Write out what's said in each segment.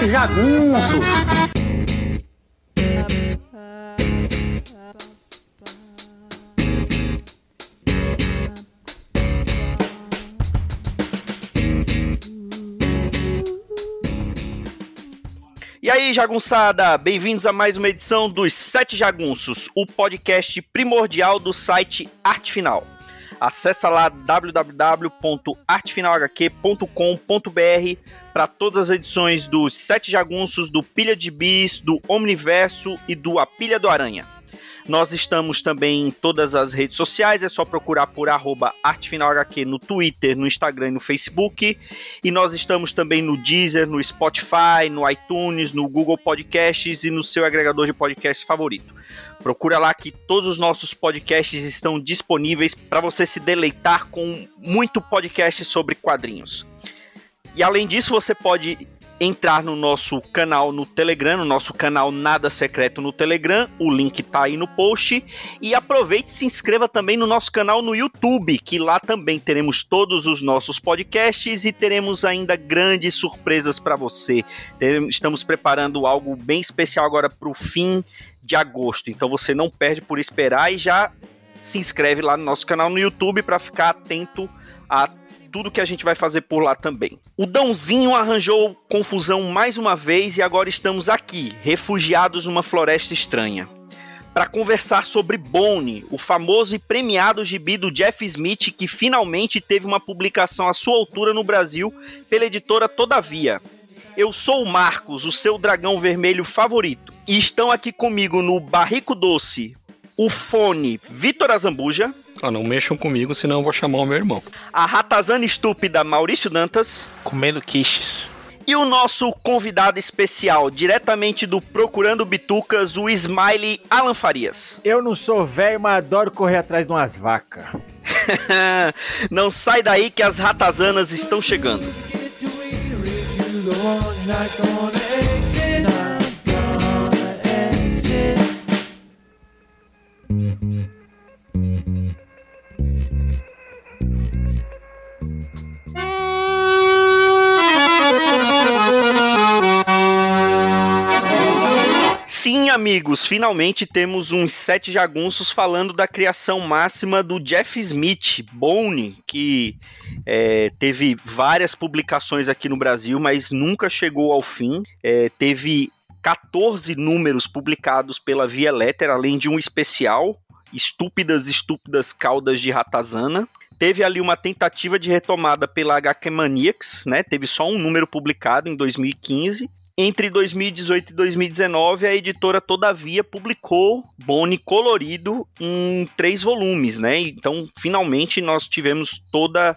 Sete Jagunços. E aí, jagunçada, bem-vindos a mais uma edição dos Sete Jagunços, o podcast primordial do site Arte Final. Acesse lá www.artefinalhq.com.br para todas as edições dos Sete Jagunços, do Pilha de Bis, do Omniverso e do A Pilha do Aranha. Nós estamos também em todas as redes sociais, é só procurar por @artefinalhq no Twitter, no Instagram e no Facebook. E nós estamos também no Deezer, no Spotify, no iTunes, no Google Podcasts e no seu agregador de podcast favorito. Procura lá que todos os nossos podcasts estão disponíveis para você se deleitar com muito podcast sobre quadrinhos. E além disso, você pode entrar no nosso canal no Telegram, no nosso canal Nada Secreto no Telegram, o link tá aí no post, e aproveite e se inscreva também no nosso canal no YouTube, que lá também teremos todos os nossos podcasts e teremos ainda grandes surpresas para você. Estamos preparando algo bem especial agora para o fim de agosto, então você não perde por esperar e já se inscreve lá no nosso canal no YouTube para ficar atento a tudo que a gente vai fazer por lá também. O Dãozinho arranjou confusão mais uma vez e agora estamos aqui, refugiados numa floresta estranha, para conversar sobre Bone, o famoso e premiado gibi do Jeff Smith que finalmente teve uma publicação à sua altura no Brasil pela editora Todavia. Eu sou o Marcos, o seu dragão vermelho favorito, e estão aqui comigo no Barrico Doce, o Fone Vitor Azambuja. Não mexam comigo, senão eu vou chamar o meu irmão. A ratazana estúpida Maurício Dantas. Comendo quiches. E o nosso convidado especial, diretamente do Procurando Bitucas, o Smiley Alan Farias. Eu não sou velho, mas adoro correr atrás de umas vacas. Não sai daí que as ratazanas estão chegando. Sim, amigos, finalmente temos uns Sete Jagunços falando da criação máxima do Jeff Smith, Bone, que teve várias publicações aqui no Brasil, mas nunca chegou ao fim. Teve 14 números publicados pela Via Letter, além de um especial, Estúpidas Caudas de Ratazana. Teve ali uma tentativa de retomada pela HQ Maniacs, né? Teve só um número publicado em 2015. Entre 2018 e 2019, a editora Todavia publicou Bone colorido em 3 volumes, né? Então, finalmente, nós tivemos toda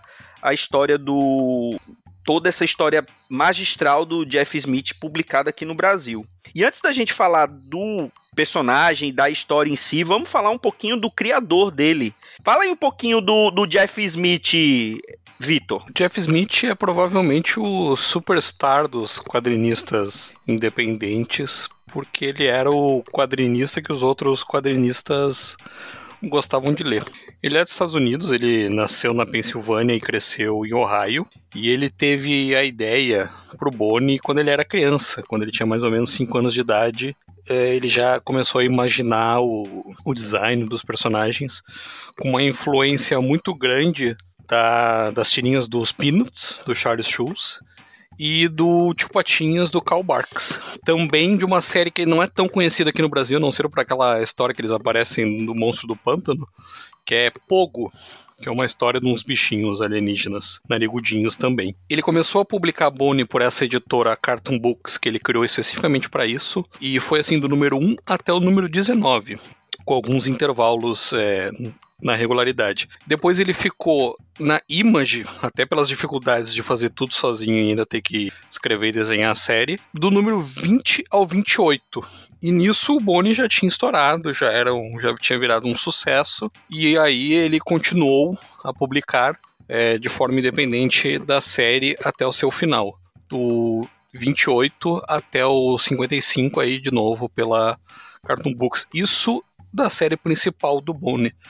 essa história magistral do Jeff Smith publicada aqui no Brasil. E antes da gente falar do personagem, da história em si, vamos falar um pouquinho do criador dele. Fala aí um pouquinho do Jeff Smith, Vitor. Jeff Smith é provavelmente o superstar dos quadrinistas independentes, porque ele era o quadrinista que os outros quadrinistas gostavam de ler. Ele é dos Estados Unidos, ele nasceu na Pensilvânia e cresceu em Ohio, e ele teve a ideia pro Bone quando ele era criança, quando ele tinha mais ou menos 5 anos de idade. Ele já começou a imaginar o design dos personagens com uma influência muito grande das tirinhas dos Peanuts, do Charles Schulz, e do Tio Patinhas, do Karl Barks. Também de uma série que não é tão conhecida aqui no Brasil, não ser por aquela história que eles aparecem do Monstro do Pântano, que é Pogo, que é uma história de uns bichinhos alienígenas, narigudinhos também. Ele começou a publicar Bone por essa editora Cartoon Books, que ele criou especificamente para isso, e foi assim do número 1 até o número 19, com alguns intervalos na regularidade. Depois ele ficou na Image, até pelas dificuldades de fazer tudo sozinho e ainda ter que escrever e desenhar a série, do número 20 ao 28. E nisso o Bone já tinha estourado, já tinha virado um sucesso, e aí ele continuou a publicar de forma independente da série até o seu final, do 28 até o 55 aí de novo pela Cartoon Books. Isso da série principal do Bone.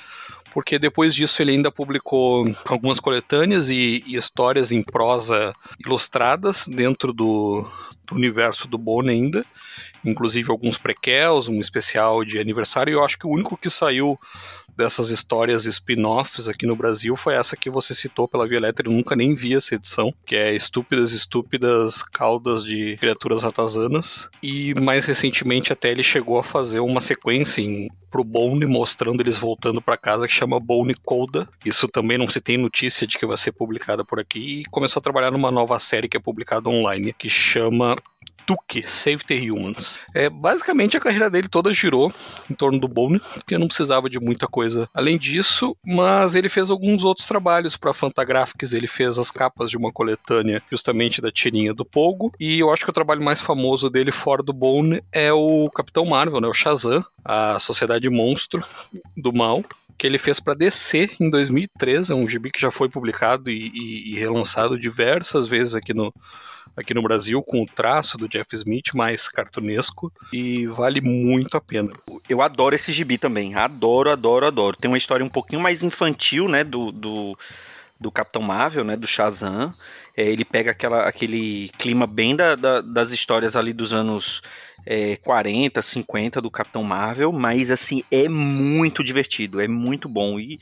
porque depois disso ele ainda publicou algumas coletâneas e histórias em prosa ilustradas dentro do universo do Bone ainda, inclusive alguns prequels, um especial de aniversário, e eu acho que o único que saiu dessas histórias spin-offs aqui no Brasil foi essa que você citou pela Via Letra. Eu nunca nem vi essa edição, que é Estúpidas Caudas de Criaturas Ratazanas, e mais recentemente até ele chegou a fazer uma sequência pro Bone, mostrando eles voltando para casa, que chama Bone Coda. Isso também não se tem notícia de que vai ser publicada por aqui, e começou a trabalhar numa nova série que é publicada online, que chama Tuque, Save the Humans. Basicamente a carreira dele toda girou em torno do Bone, porque não precisava de muita coisa além disso, mas ele fez alguns outros trabalhos para Fantagraphics. Ele fez as capas de uma coletânea justamente da tirinha do Pogo, e eu acho que o trabalho mais famoso dele fora do Bone é o Capitão Marvel, né, o Shazam, a Sociedade Monstro do Mal, que ele fez para DC em 2013, é um gibi que já foi publicado e relançado diversas vezes aqui no Brasil, com o traço do Jeff Smith mais cartunesco, e vale muito a pena. Eu adoro esse gibi também, adoro. Tem uma história um pouquinho mais infantil, né, do Capitão Marvel, né, do Shazam. Ele pega aquele clima bem das histórias ali dos anos 40, 50 do Capitão Marvel, mas assim, é muito divertido, é muito bom, e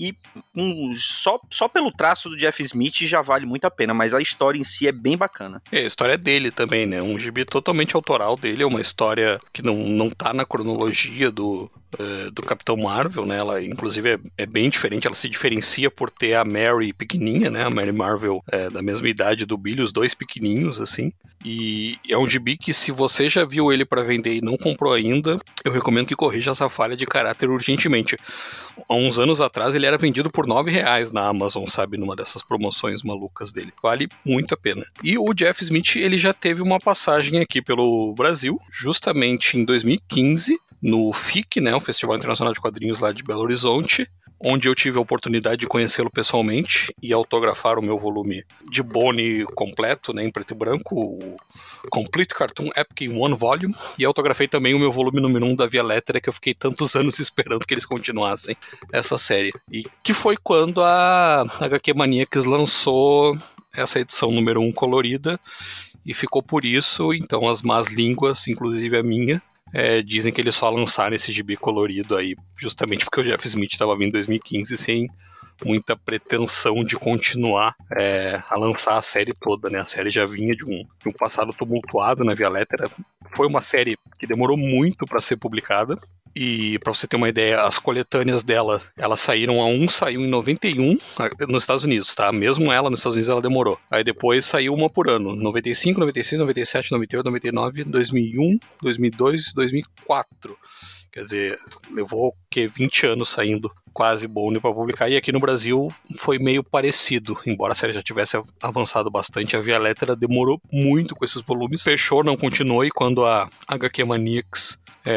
só pelo traço do Jeff Smith já vale muito a pena, mas a história em si é bem bacana. A história é dele também, né, um gibi totalmente autoral dele, é uma história que não tá na cronologia do Capitão Marvel, né? Ela inclusive é bem diferente, ela se diferencia por ter a Mary pequenininha, né? A Mary Marvel da mesma idade do Billy, os dois pequenininhos, assim. E é um gibi que, se você já viu ele para vender e não comprou ainda, eu recomendo que corrija essa falha de caráter urgentemente. Há uns anos atrás ele era vendido por R$9 na Amazon, sabe? Numa dessas promoções malucas dele. Vale muito a pena. E o Jeff Smith, ele já teve uma passagem aqui pelo Brasil, justamente em 2015, no FIC, né, o Festival Internacional de Quadrinhos lá de Belo Horizonte, onde eu tive a oportunidade de conhecê-lo pessoalmente e autografar o meu volume de Bone completo, né, em preto e branco, o Complete Cartoon Epic in One Volume, e autografei também o meu volume número 1 da Via Letra, que eu fiquei tantos anos esperando que eles continuassem essa série. E que foi quando a HQ Maniacs lançou essa edição número 1 colorida, e ficou por isso. Então as más línguas, inclusive a minha, dizem que eles só lançaram esse gibi colorido aí justamente porque o Jeff Smith estava vindo em 2015 sem muita pretensão de continuar a lançar a série toda, né? A série já vinha de um passado tumultuado na Via Letra. Foi uma série que demorou muito para ser publicada. E pra você ter uma ideia, as coletâneas dela, elas saíram, saiu em 91 nos Estados Unidos, tá? Mesmo ela nos Estados Unidos ela demorou. Aí depois saiu uma por ano, 95, 96, 97, 98, 99, 2001, 2002, 2004. Quer dizer, levou 20 anos saindo quase Bone para publicar, e aqui no Brasil foi meio parecido, embora a série já tivesse avançado bastante. A Via Letra demorou muito com esses volumes, fechou, não continuou, e quando a HQ Maniacs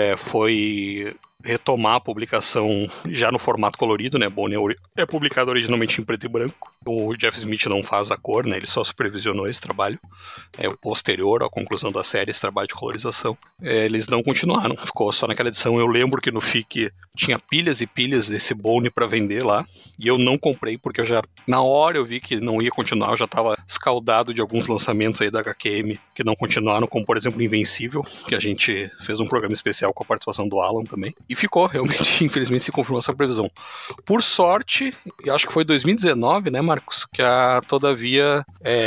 foi retomar a publicação já no formato colorido, né? Bone é publicado originalmente em preto e branco. O Jeff Smith não faz a cor, né? Ele só supervisionou esse trabalho. Posterior à conclusão da série, esse trabalho de colorização. Eles não continuaram, ficou só naquela edição. Eu lembro que no FIC tinha pilhas e pilhas desse Bone para vender lá, e eu não comprei porque na hora eu vi que não ia continuar. Eu já estava escaldado de alguns lançamentos aí da HQM que não continuaram, como por exemplo Invencível, que a gente fez um programa especial com a participação do Alan também. E ficou, realmente, infelizmente se confirmou essa previsão. Por sorte, eu acho que foi 2019, né, Marcos, que a Todavia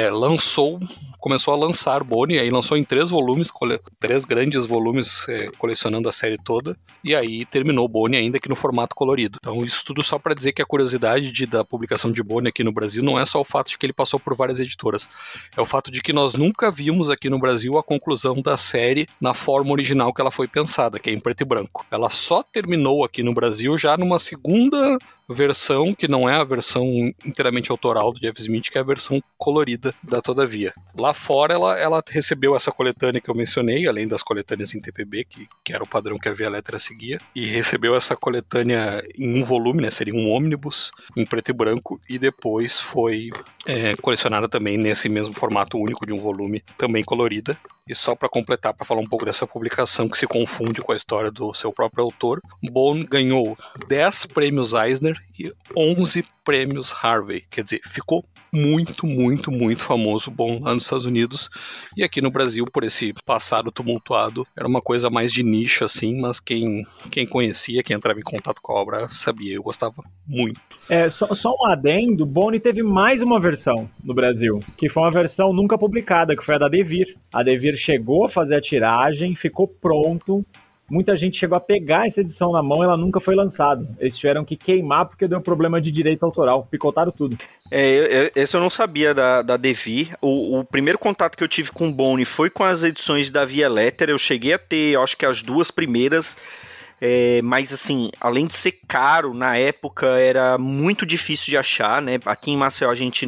começou a lançar Bone, aí lançou em 3 volumes, 3 grandes volumes, colecionando a série toda, e aí terminou Bone ainda que no formato colorido. Então isso tudo só para dizer que a curiosidade da publicação de Bone aqui no Brasil não é só o fato de que ele passou por várias editoras, é o fato de que nós nunca vimos aqui no Brasil a conclusão da série na forma original que ela foi pensada, que é em preto e branco. Ela só terminou aqui no Brasil já numa segunda versão, que não é a versão inteiramente autoral do Jeff Smith, que é a versão colorida da Todavia. Lá fora ela recebeu essa coletânea que eu mencionei, além das coletâneas em TPB, que era o padrão que a Via Letra seguia, e recebeu essa coletânea em um volume, né, seria um ônibus, em preto e branco, e depois foi colecionada também nesse mesmo formato único de um volume, também colorida. E só para completar, para falar um pouco dessa publicação que se confunde com a história do seu próprio autor, Bone ganhou 10 prêmios Eisner e 11 prêmios Harvey. Quer dizer, ficou muito, muito, muito famoso, Bone lá nos Estados Unidos. E aqui no Brasil, por esse passado tumultuado, era uma coisa mais de nicho, assim, mas quem conhecia, quem entrava em contato com a obra, sabia. Eu gostava muito. Só um adendo, Bone teve mais uma versão no Brasil, que foi uma versão nunca publicada, que foi a da Devir. A Devir chegou a fazer a tiragem, ficou pronto, muita gente chegou a pegar essa edição na mão e ela nunca foi lançada. Eles tiveram que queimar porque deu um problema de direito autoral, picotaram tudo. Esse eu não sabia da Devir. O primeiro contato que eu tive com o Bone foi com as edições da Via Letter. Eu cheguei a ter, acho que as 2 primeiras, mas assim, além de ser caro, na época era muito difícil de achar, né? Aqui em Maceió a gente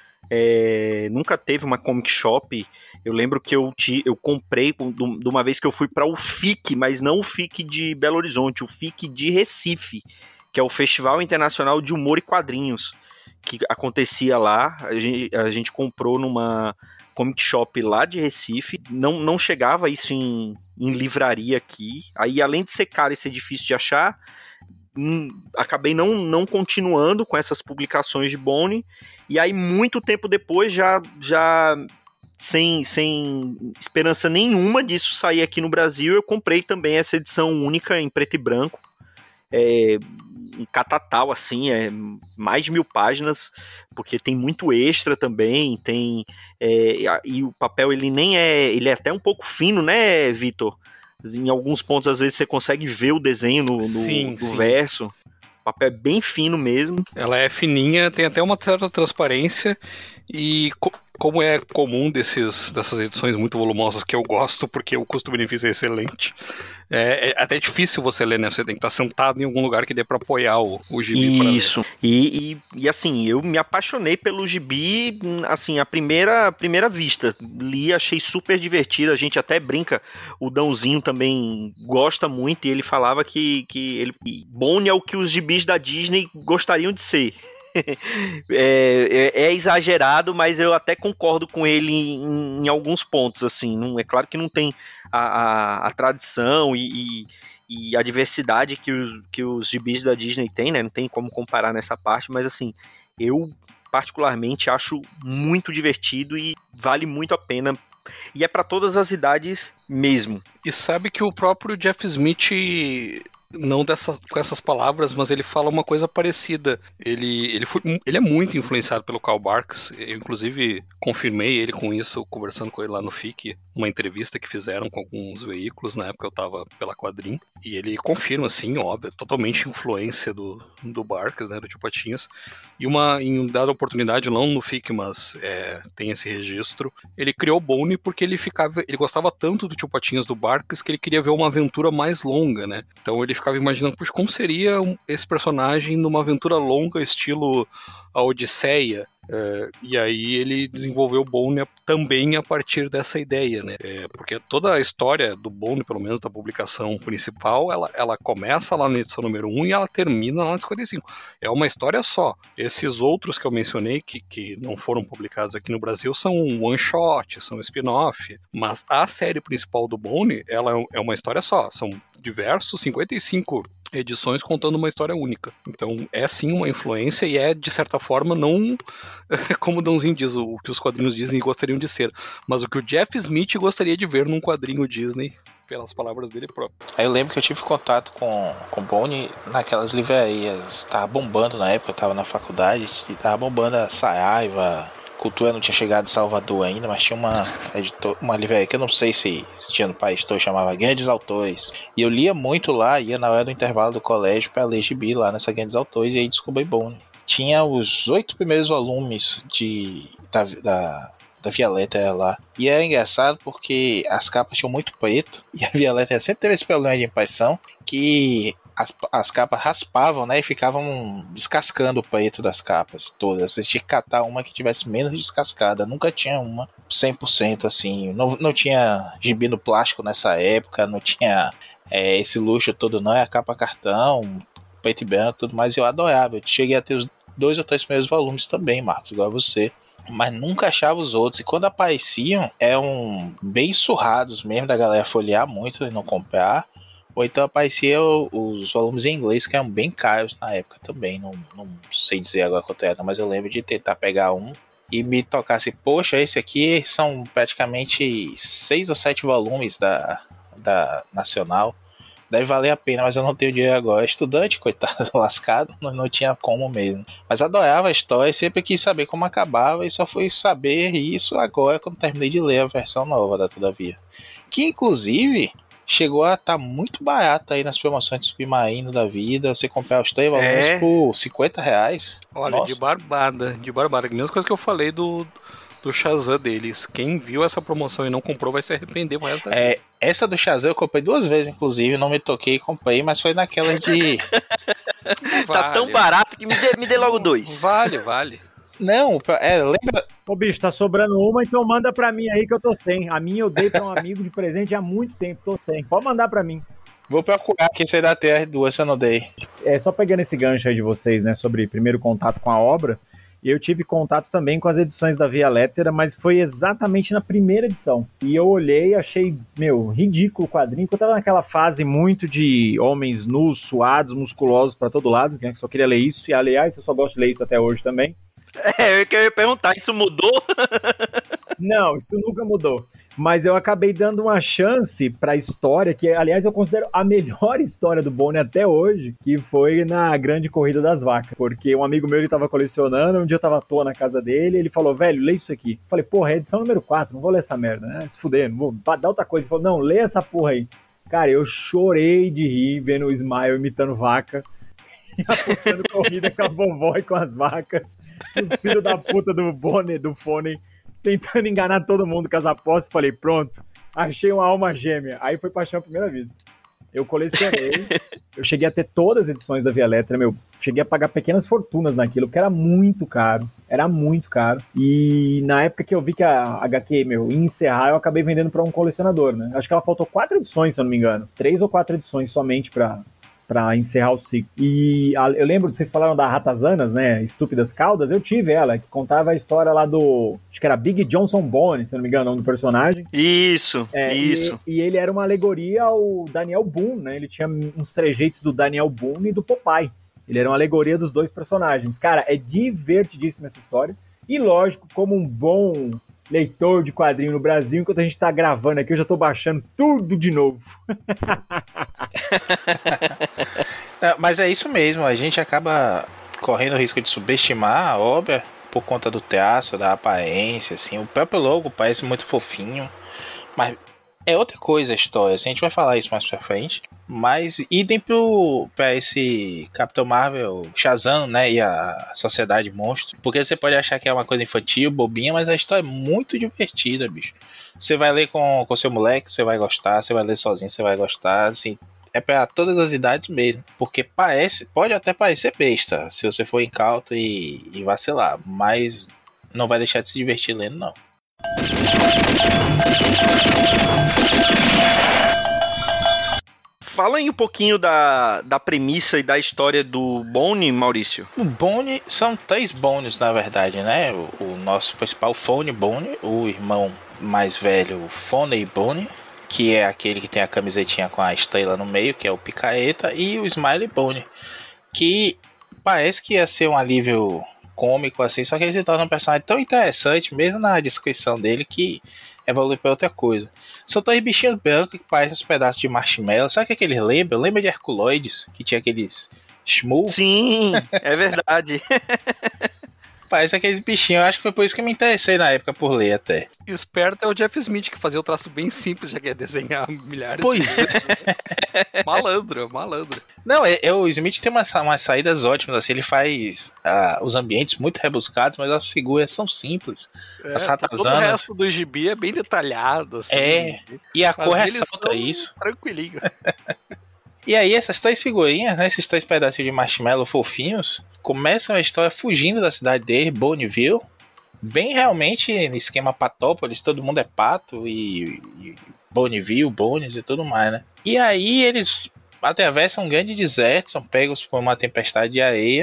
nunca teve uma comic shop. Eu lembro que eu comprei de uma vez que eu fui para o FIC, mas não o FIC de Belo Horizonte, o FIC de Recife, que é o Festival Internacional de Humor e Quadrinhos, que acontecia lá. A gente comprou numa comic shop lá de Recife, não chegava isso em livraria aqui. Aí, além de ser caro e ser difícil de achar, acabei não continuando com essas publicações de Bone. E aí, muito tempo depois, já sem esperança nenhuma disso sair aqui no Brasil, eu comprei também essa edição única em preto e branco, um catatal, assim, mais de 1000 páginas, porque tem muito extra também, e o papel ele é até um pouco fino, né, Vitor? Em alguns pontos, às vezes, você consegue ver o desenho no verso. O papel é bem fino mesmo. Ela é fininha, tem até uma certa transparência, e como é comum dessas edições muito volumosas que eu gosto, porque o custo-benefício é excelente, é até difícil você ler, né? Você tem que estar sentado em algum lugar que dê para apoiar o gibi. Isso. E assim, eu me apaixonei pelo gibi, assim, à primeira vista. Li, achei super divertido. A gente até brinca, o Dãozinho também gosta muito, e ele falava que Bone é o que os gibis da Disney gostariam de ser. É exagerado, mas eu até concordo com ele em alguns pontos, assim. É claro que não tem a tradição e a diversidade que os gibis da Disney têm, né? Não tem como comparar nessa parte, mas assim, eu particularmente acho muito divertido e vale muito a pena. E é para todas as idades mesmo. E sabe que o próprio Jeff Smith, não com essas palavras, mas ele fala uma coisa parecida. Ele é muito influenciado pelo Karl Barks. Eu, inclusive, confirmei ele com isso, conversando com ele lá no FIC, uma entrevista que fizeram com alguns veículos, na época eu tava pela Quadrim, e ele confirma, assim, óbvio, totalmente influência do Barks, né, do Tio Patinhas. E em dada oportunidade, não no FIC, mas tem esse registro, ele criou Bone porque ele gostava tanto do Tio Patinhas, do Barks, que ele queria ver uma aventura mais longa, né? Então ele ficava imaginando, puxa, como seria esse personagem numa aventura longa, estilo a Odisseia? E aí ele desenvolveu o Bone também a partir dessa ideia, né? Porque toda a história do Bone, pelo menos da publicação principal, ela começa lá na edição número 1 e ela termina lá na 55. É uma história só. Esses outros que eu mencionei, que não foram publicados aqui no Brasil, são one-shot, são spin-off. Mas a série principal do Bone, ela é uma história só. São diversos 55 edições contando uma história única. Então é sim uma influência e é, de certa forma, não como o Dãozinho diz, o que os quadrinhos Disney gostariam de ser, mas o que o Jeff Smith gostaria de ver num quadrinho Disney, pelas palavras dele próprio. Aí eu lembro que eu tive contato com Bone naquelas livrarias, tava bombando na época, eu tava na faculdade, e tava bombando a Saraiva. Cultura não tinha chegado em Salvador ainda, mas tinha uma livraria que eu não sei se tinha no país todo, chamava Grandes Autores. E eu lia muito lá, ia na hora do intervalo do colégio pra ler gibi lá nessa Grandes Autores, e aí descobri Bone. Tinha os 8 primeiros volumes da Via Letter lá. E era engraçado porque as capas tinham muito preto, e a Via Letter sempre teve esse problema de impressão, que as capas raspavam, né, e ficavam descascando o preto das capas todas. Você tinha que catar uma que tivesse menos descascada. Nunca tinha uma 100% assim. Não tinha gibi no plástico nessa época, não tinha esse luxo todo, não. É a capa cartão, preto e branco, tudo mais. Eu adorava. Eu cheguei a ter os 2 ou 3 primeiros volumes também, Marcos, igual você. mas nunca achava os outros. E quando apareciam, eram bem surrados mesmo, da galera folhear muito e não comprar. Ou então apareciam os volumes em inglês, que eram bem caros na época também. Não sei dizer agora quanto era, mas eu lembro de tentar pegar um e me tocar assim, poxa, esse aqui são praticamente 6 ou 7 volumes da Nacional. Deve valer a pena, mas eu não tenho dinheiro agora. Estudante, coitado, lascado, não tinha como mesmo. Mas adorava a história, sempre quis saber como acabava, e só fui saber isso agora quando terminei de ler a versão nova da Todavia. Que inclusive chegou a estar muito barata aí nas promoções do Submarino da vida. Você comprar os 3 volumes por R$50. Olha, Nossa. de barbada. Mesma coisa que eu falei do Shazam deles. Quem viu essa promoção e não comprou vai se arrepender pro resto da vida. Essa do Shazam eu comprei 2 vezes, inclusive, não me toquei e comprei, mas foi naquela de... Tá tão barato que me dê logo 2. Vale. Não, lembra... Ô, bicho, tá sobrando uma, então manda pra mim aí que eu tô sem. A minha eu dei pra um amigo de presente há muito tempo, tô sem. Pode mandar pra mim. Vou procurar aqui se ainda tem as 2, se eu não dei. Só pegando esse gancho aí de vocês, né, sobre primeiro contato com a obra, eu tive contato também com as edições da Via Lettera, mas foi exatamente na primeira edição. E eu olhei e achei, ridículo o quadrinho, porque eu tava naquela fase muito de homens nus, suados, musculosos pra todo lado, né, que só queria ler isso, e aliás, eu só gosto de ler isso até hoje também. Eu queria perguntar, isso mudou? Não, isso nunca mudou. Mas eu acabei dando uma chance pra história, que aliás eu considero a melhor história do Boni até hoje, que foi na Grande Corrida das Vacas. Porque um amigo meu, ele tava colecionando, um dia eu tava à toa na casa dele, ele falou, velho, lê isso aqui. Eu falei, porra, é edição número 4, não vou ler essa merda, né? Se fuder, não vou dar outra coisa. Ele falou, não, lê essa porra aí. Cara, eu chorei de rir vendo o Smile imitando vaca. E apostando corrida com a vovó e com as vacas. O filho da puta do Bonnie, do Fone, tentando enganar todo mundo com as apostas. Falei, pronto, achei uma alma gêmea. Aí foi paixão à primeira vista. Eu colecionei, eu cheguei a ter todas as edições da Via Lettera, cheguei a pagar pequenas fortunas naquilo, porque era muito caro. E na época que eu vi que a HQ, ia encerrar, eu acabei vendendo para um colecionador, né? Acho que ela faltou 4 edições, se eu não me engano. 3 ou 4 edições somente pra encerrar o ciclo. E eu lembro que vocês falaram da Ratazanas, né? Estúpidas Caudas. Eu tive ela, que contava a história lá do... Acho que era Big Johnson Bone, se eu não me engano, o nome do personagem. Isso. E ele era uma alegoria ao Daniel Boone, né? Ele tinha uns trejeitos do Daniel Boone e do Popeye. Ele era uma alegoria dos 2 personagens. Cara, é divertidíssima essa história. E lógico, como um bom leitor de quadrinho no Brasil, enquanto a gente tá gravando aqui, eu já tô baixando tudo de novo. Mas é isso mesmo, a gente acaba correndo o risco de subestimar a obra por conta do traço, da aparência, assim. O próprio logo parece muito fofinho, mas é outra coisa a história, assim, a gente vai falar isso mais pra frente. Mas idem pra esse Capitão Marvel, Shazam, né, e a Sociedade Monstro, porque você pode achar que é uma coisa infantil, bobinha, mas a história é muito divertida, bicho. Você vai ler com seu moleque, você vai gostar, você vai ler sozinho, você vai gostar, assim, é pra todas as idades mesmo, porque pode até parecer besta, se você for incauto e vacilar, mas não vai deixar de se divertir lendo, não. Fala aí um pouquinho da premissa e da história do Bone, Maurício. O Bone, são 3 Bones, na verdade, né? O nosso principal, Phone Bone, o irmão mais velho, Phoney Bone, que é aquele que tem a camisetinha com a estrela no meio, que é o Picareta, e o Smiley Bone, que parece que ia ser um alívio cômico, assim, só que ele se torna um personagem tão interessante, mesmo na descrição dele, que evolui para outra coisa. São 3 bichinhos brancos que parecem uns pedaços de marshmallow. Sabe o que é que eles lembram? Lembra de Herculoides, que tinha aqueles Shmoo? Sim, é verdade. Parece aqueles bichinhos. Eu acho que foi por isso que eu me interessei na época por ler até. Esperto é o Jeff Smith, que fazia o traço bem simples, já que ia desenhar milhares Pois de malandro. Não, o Smith tem umas saídas ótimas, assim, ele faz os ambientes muito rebuscados, mas as figuras são simples. As todo o resto do gibi é bem detalhado, assim. E a cor ressalta isso. Tranquilinho. E aí essas 3 figurinhas, né, esses 3 pedacinhos de marshmallow fofinhos, começam a história fugindo da cidade dele, Bonneville, bem realmente no esquema Patópolis, todo mundo é pato, e Bonneville, Bones e tudo mais, né? E aí eles atravessam um grande deserto, são pegos por uma tempestade de areia,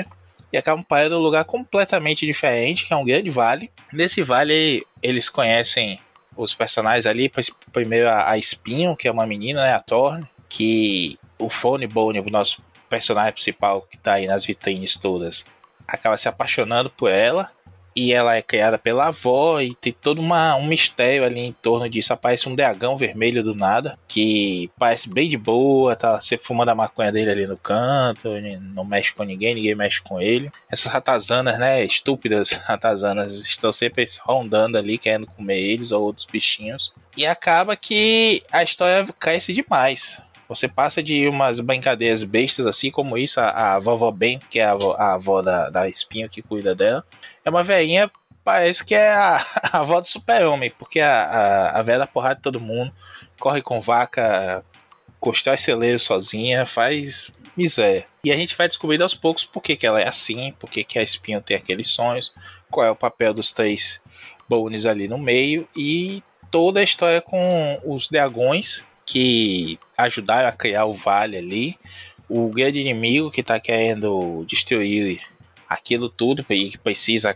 e acabam parando num lugar completamente diferente, que é um grande vale. Nesse vale, eles conhecem os personagens ali, primeiro a Espinho, que é uma menina, né, a Thorne, que o Phone Bone, o nosso personagem principal, que tá aí nas vitrines todas, acaba se apaixonando por ela, e ela é criada pela avó, e tem todo um mistério ali em torno disso. Aparece um dragão vermelho do nada, que parece bem de boa, tá sempre fumando a maconha dele ali no canto, não mexe com ninguém mexe com ele. Essas ratazanas, né, estúpidas ratazanas, estão sempre rondando ali, querendo comer eles ou outros bichinhos. E acaba que a história cresce demais. Você passa de umas brincadeiras bestas, assim como isso, a vovó Ben, que é a avó da Espinho que cuida dela, é uma velhinha, parece que é a avó do super-homem, porque a velha dá porrada de todo mundo, corre com vaca, constrói celeiro sozinha, faz miséria. E a gente vai descobrindo aos poucos por que ela é assim, por que a Espinho tem aqueles sonhos, qual é o papel dos 3 Bones ali no meio, e toda a história com os dragões que ajudaram a criar o vale ali, o grande inimigo que está querendo destruir aquilo tudo e que precisa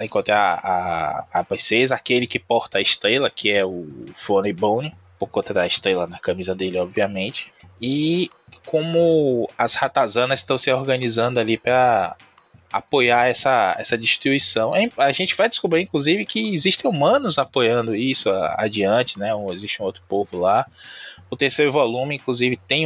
encontrar a princesa, aquele que porta a estrela, que é o Phone Bone, por conta da estrela na camisa dele, obviamente, e como as ratazanas estão se organizando ali para apoiar essa destruição. A gente vai descobrir, inclusive, que existem humanos apoiando isso adiante, né? Existe um outro povo lá. O terceiro volume, inclusive, tem um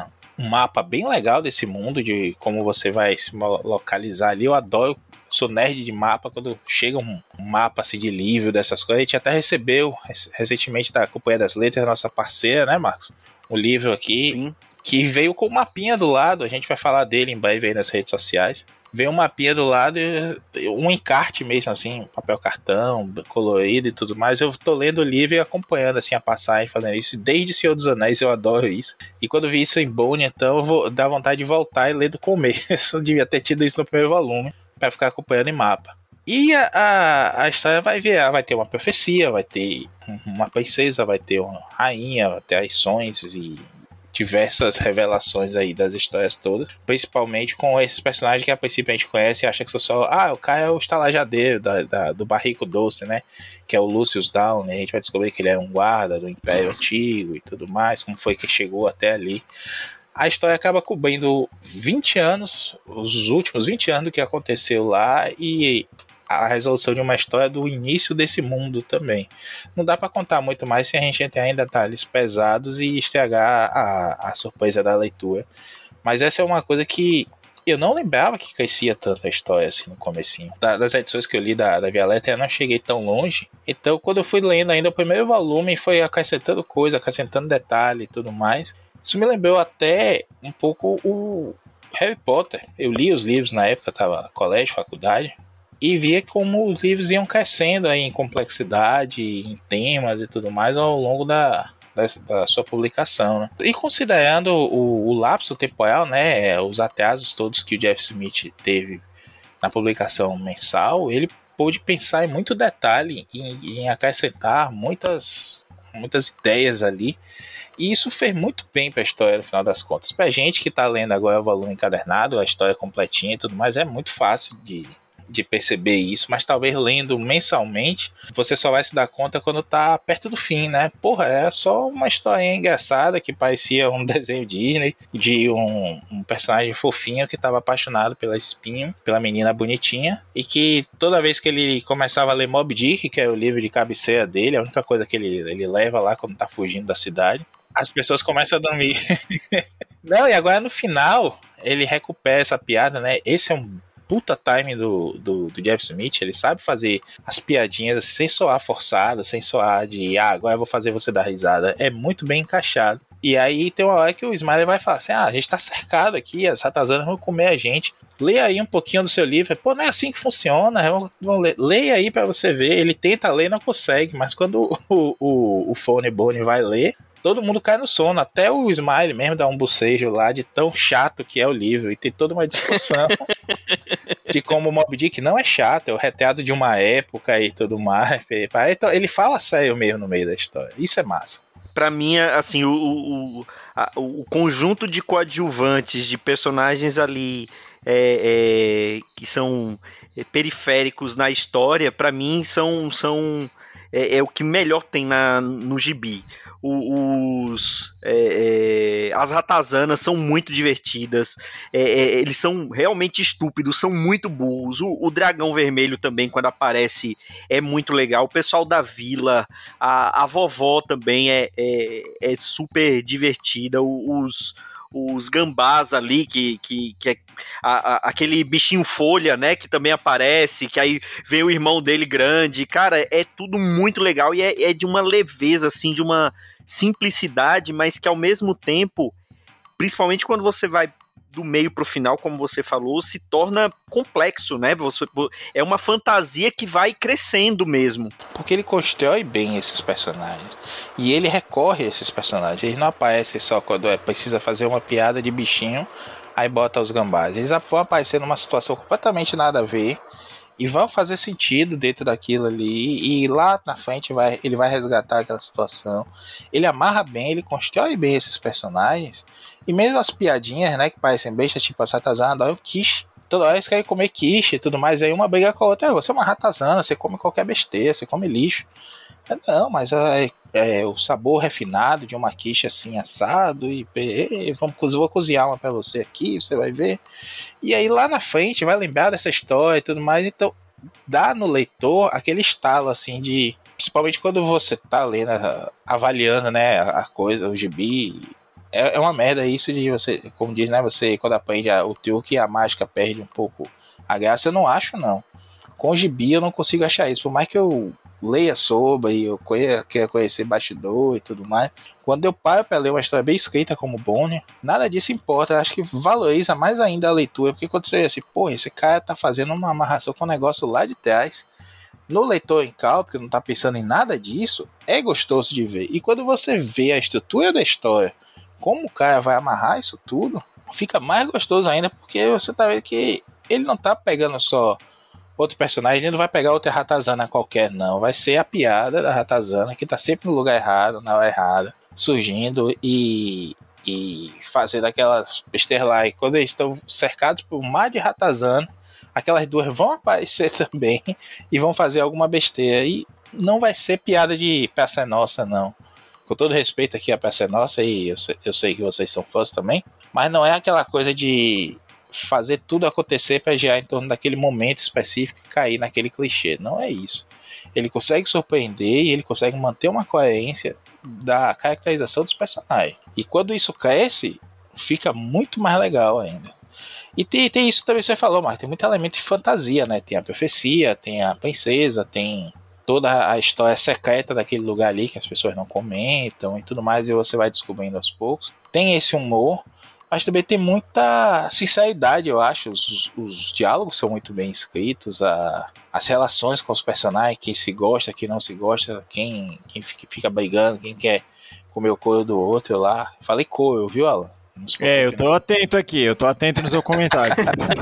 mapa bem legal desse mundo, de como você vai se localizar ali. Eu adoro, sou nerd de mapa, quando chega um mapa assim, de livro, dessas coisas. A gente até recebeu recentemente da Companhia das Letras, nossa parceira, né, Marcos? Um livro aqui. Sim. Que veio com um mapinha do lado, a gente vai falar dele em breve aí nas redes sociais. Veio um mapinha do lado, um encarte mesmo, assim, papel cartão, colorido e tudo mais. Eu tô lendo o livro e acompanhando, assim, a passagem, fazendo isso. Desde Senhor dos Anéis eu adoro isso. E quando vi isso em Bone, então, eu vou dar vontade de voltar e ler do começo. Eu devia ter tido isso no primeiro volume, pra ficar acompanhando em mapa. E a história vai ter uma profecia, vai ter uma princesa, vai ter uma rainha, vai ter as sonhos e diversas revelações aí das histórias todas, principalmente com esses personagens que a princípio a gente conhece e acha que são só, o cara é o estalajadeiro do Barrico Doce, né, que é o Lucius Down, né? A gente vai descobrir que ele é um guarda do Império Antigo e tudo mais, como foi que chegou até ali. A história acaba cobrindo 20 anos, os últimos 20 anos do que aconteceu lá, e a resolução de uma história do início desse mundo também. Não dá para contar muito mais se a gente entrar em detalhes pesados e estragar a surpresa da leitura. Mas essa é uma coisa que eu não lembrava que crescia tanto a história assim no comecinho. Das edições que eu li da Violeta, eu não cheguei tão longe. Então, quando eu fui lendo ainda o primeiro volume, foi acrescentando coisa, acrescentando detalhe e tudo mais. Isso me lembrou até um pouco o Harry Potter. Eu li os livros na época, estava no colégio, faculdade, e via como os livros iam crescendo aí em complexidade, em temas e tudo mais ao longo da sua publicação, né? E considerando o lapso temporal, né, os atrasos todos que o Jeff Smith teve na publicação mensal, ele pôde pensar em muito detalhe, em acrescentar muitas ideias ali. E isso fez muito bem para a história, no final das contas. Para gente que está lendo agora o volume encadernado, a história completinha e tudo mais, é muito fácil de perceber isso, mas talvez lendo mensalmente, você só vai se dar conta quando tá perto do fim, né? Porra, é só uma historinha engraçada que parecia um desenho Disney de um personagem fofinho que tava apaixonado pela Espinho, pela menina bonitinha, e que toda vez que ele começava a ler Moby Dick, que é o livro de cabeceira dele, a única coisa que ele leva lá quando tá fugindo da cidade, as pessoas começam a dormir. Não, e agora no final, ele recupera essa piada, né? Esse é um puta timing do Jeff Smith, ele sabe fazer as piadinhas assim, sem soar forçado, sem soar de agora eu vou fazer você dar risada. É muito bem encaixado. E aí tem uma hora que o Smiley vai falar assim, a gente tá cercado aqui, as ratazanas vão comer a gente. Leia aí um pouquinho do seu livro. Pô, não é assim que funciona. Leia aí pra você ver. Ele tenta ler e não consegue, mas quando o Phone Bone vai ler, todo mundo cai no sono, até o Smiley mesmo dá um bocejo lá de tão chato que é o livro, e tem toda uma discussão de como o Moby Dick não é chato, é o retrato de uma época e tudo mais. Então, ele fala sério mesmo no meio da história, isso é massa. Pra mim, assim, o conjunto de coadjuvantes, de personagens ali que são periféricos na história, pra mim são o que melhor tem no gibi. As ratazanas são muito divertidas, eles são realmente estúpidos, são muito burros. O dragão vermelho também, quando aparece, é muito legal. O pessoal da vila, a vovó também é super divertida. Os gambás ali, que é aquele bichinho folha, né, que também aparece, que aí vem o irmão dele grande. Cara, é tudo muito legal e é de uma leveza, assim, de uma simplicidade, mas que ao mesmo tempo, principalmente quando você vai do meio pro final, como você falou, se torna complexo, né? É uma fantasia que vai crescendo mesmo. Porque ele constrói bem esses personagens. E ele recorre a esses personagens. Eles não aparecem só quando precisa fazer uma piada de bichinho, aí bota os gambás. Eles vão aparecer numa situação completamente nada a ver e vão fazer sentido dentro daquilo ali. E lá na frente ele vai resgatar aquela situação. Ele amarra bem, ele constrói bem esses personagens. E mesmo as piadinhas, né, que parecem bestas, tipo a ratazana, olha o quiche. Toda hora eles querem comer quiche e tudo mais. Aí uma briga com a outra. Você é uma ratazana, você come qualquer besteira, você come lixo. Não, mas é o sabor refinado de uma quiche assim, assado. E vou cozinhar uma pra você aqui, você vai ver. E aí lá na frente vai lembrar dessa história e tudo mais. Então dá no leitor aquele estalo assim de... Principalmente quando você tá lendo, avaliando, né, a coisa, o gibi... É uma merda isso de você, como diz, né? Você, quando aprende o truque, a mágica perde um pouco a graça. Eu não acho, não. Com o gibi eu não consigo achar isso. Por mais que eu leia sobre e eu queira conhecer bastidor e tudo mais, quando eu paro para ler uma história bem escrita como Bonnie, nada disso importa. Eu acho que valoriza mais ainda a leitura. Porque quando você vê assim, pô, esse cara tá fazendo uma amarração com um negócio lá de trás. No leitor incauto, que não tá pensando em nada disso, é gostoso de ver. E quando você vê a estrutura da história, como o cara vai amarrar isso tudo, fica mais gostoso ainda, porque você tá vendo que ele não tá pegando só outro personagem, ele não vai pegar outra ratazana qualquer, não. Vai ser a piada da ratazana, que tá sempre no lugar errado, na hora errada, surgindo e fazendo aquelas besteiras lá. E quando eles estão cercados por um mar de ratazana, aquelas duas vão aparecer também e vão fazer alguma besteira. E não vai ser piada de peça nossa, não. Com todo respeito aqui a peça é nossa, e eu sei que vocês são fãs também, mas não é aquela coisa de fazer tudo acontecer para girar em torno daquele momento específico e cair naquele clichê. Não é isso. Ele consegue surpreender e ele consegue manter uma coerência da caracterização dos personagens. E quando isso cresce, fica muito mais legal ainda. E tem isso também que você falou, mas tem muito elemento de fantasia, né? Tem a profecia, tem a princesa, tem toda a história secreta daquele lugar ali que as pessoas não comentam e tudo mais, e você vai descobrindo aos poucos. Tem esse humor, mas também tem muita sinceridade, eu acho. Os diálogos são muito bem escritos, as relações com os personagens, quem se gosta, quem não se gosta, quem fica brigando, quem quer comer o couro do outro lá. Falei couro, viu, Alan? Eu tô atento aqui, eu tô atento no seu comentário.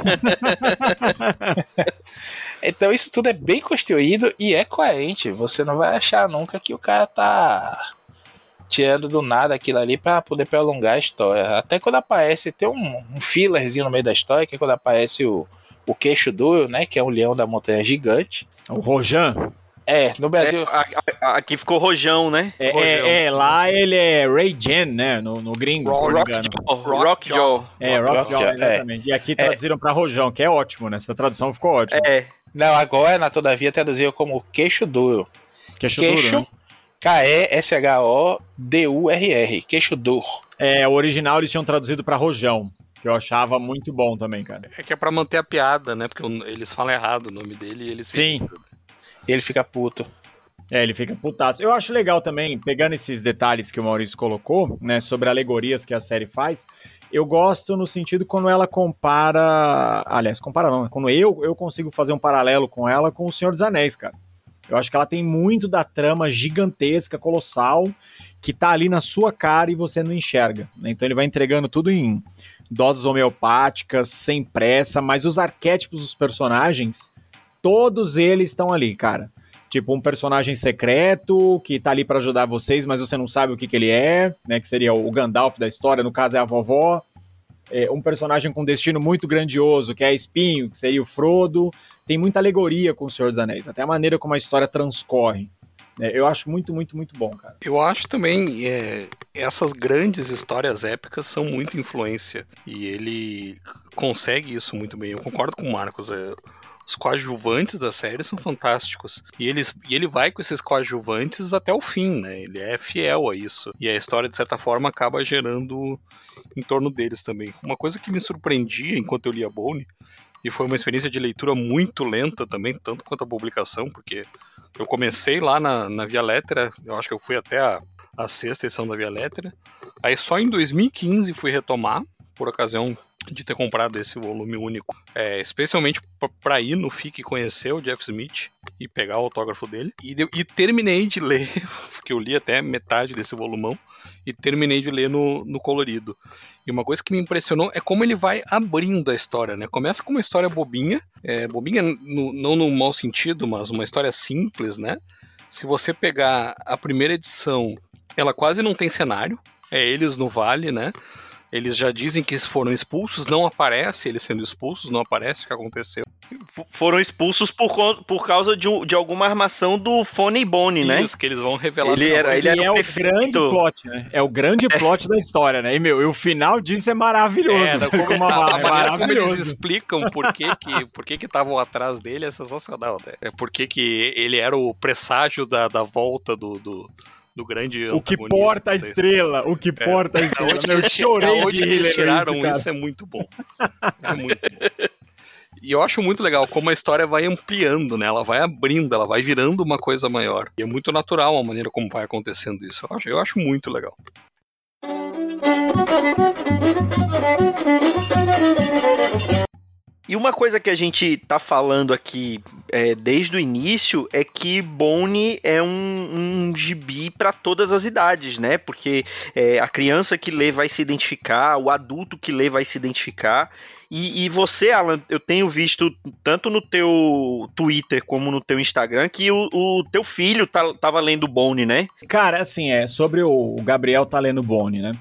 Então isso tudo é bem construído e é coerente. Você não vai achar nunca que o cara tá tirando do nada aquilo ali pra poder prolongar a história. Até quando aparece, tem um fillerzinho no meio da história, que é quando aparece o queixo duro, né? Que é um leão da montanha gigante. O Rojan. No Brasil... Aqui ficou Rojão, né? Lá ele é Ray Jen, né? No gringo. Rockjaw. Rockjaw, exatamente. E aqui traduziram pra Rojão, que é ótimo, né? Essa tradução ficou ótima. Não, agora, na Todavia, traduziram como queixo duro. Queixo duro, né? K-E-S-H-O-D-U-R-R. Queixo duro. O original eles tinham traduzido pra Rojão, que eu achava muito bom também, cara. É que é pra manter a piada, né? Porque eles falam errado o nome dele e ele Sim. E ele fica puto. Ele fica putaço. Eu acho legal também, pegando esses detalhes que o Maurício colocou, né, sobre alegorias que a série faz, eu gosto no sentido quando ela compara... Aliás, compara não, quando eu consigo fazer um paralelo com ela com o Senhor dos Anéis, cara. Eu acho que ela tem muito da trama gigantesca, colossal, que tá ali na sua cara e você não enxerga, né? Então ele vai entregando tudo em doses homeopáticas, sem pressa, mas os arquétipos dos personagens, todos eles estão ali, cara. Tipo, um personagem secreto que tá ali pra ajudar vocês, mas você não sabe o que ele é, né? Que seria o Gandalf da história, no caso é a vovó. um personagem com destino muito grandioso, que é Espinho, que seria o Frodo. Tem muita alegoria com o Senhor dos Anéis, até a maneira como a história transcorre. Eu acho muito, muito, muito bom, cara. Eu acho também, essas grandes histórias épicas são muita influência, e ele consegue isso muito bem. Eu concordo com o Marcos, os coadjuvantes da série são fantásticos. E ele vai com esses coadjuvantes até o fim, né? Ele é fiel a isso. E a história, de certa forma, acaba gerando em torno deles também. Uma coisa que me surpreendia enquanto eu lia Bone, e foi uma experiência de leitura muito lenta também, tanto quanto a publicação, porque eu comecei lá na Via Lettera, eu acho que eu fui até a sexta edição da Via Lettera. Aí só em 2015 fui retomar, por ocasião de ter comprado esse volume único, especialmente para ir no FIC conhecer o Jeff Smith e pegar o autógrafo dele, e terminei de ler, porque eu li até metade desse volumão, e terminei de ler no colorido. E uma coisa que me impressionou é como ele vai abrindo a história, né? Começa com uma história bobinha, bobinha não no mau sentido, mas uma história simples, né? Se você pegar a primeira edição, ela quase não tem cenário, é eles no vale, né? Eles já dizem que foram expulsos, não aparece eles sendo expulsos, não aparece o que aconteceu. Foram expulsos por causa de alguma armação do Phone Bone, né? Isso, que eles vão revelar. Ele era o grande plot, né? É o grande plot da história, né? E, o final disso é maravilhoso. A maneira como eles explicam por que estavam atrás dele é sensacional, né? É porque que ele era o presságio da volta do grande o que porta a estrela, o que porta a estrela. Onde eles tiraram isso é muito bom. É muito bom. E eu acho muito legal como a história vai ampliando, né? Ela vai abrindo, ela vai virando uma coisa maior. E é muito natural a maneira como vai acontecendo isso. Eu acho muito legal. E uma coisa que a gente tá falando aqui desde o início é que Bone é um gibi para todas as idades, né? Porque a criança que lê vai se identificar, o adulto que lê vai se identificar. E você, Alan, eu tenho visto tanto no teu Twitter como no teu Instagram que o teu filho tava lendo Bone, né? Cara, assim, sobre o Gabriel tá lendo Bone, né?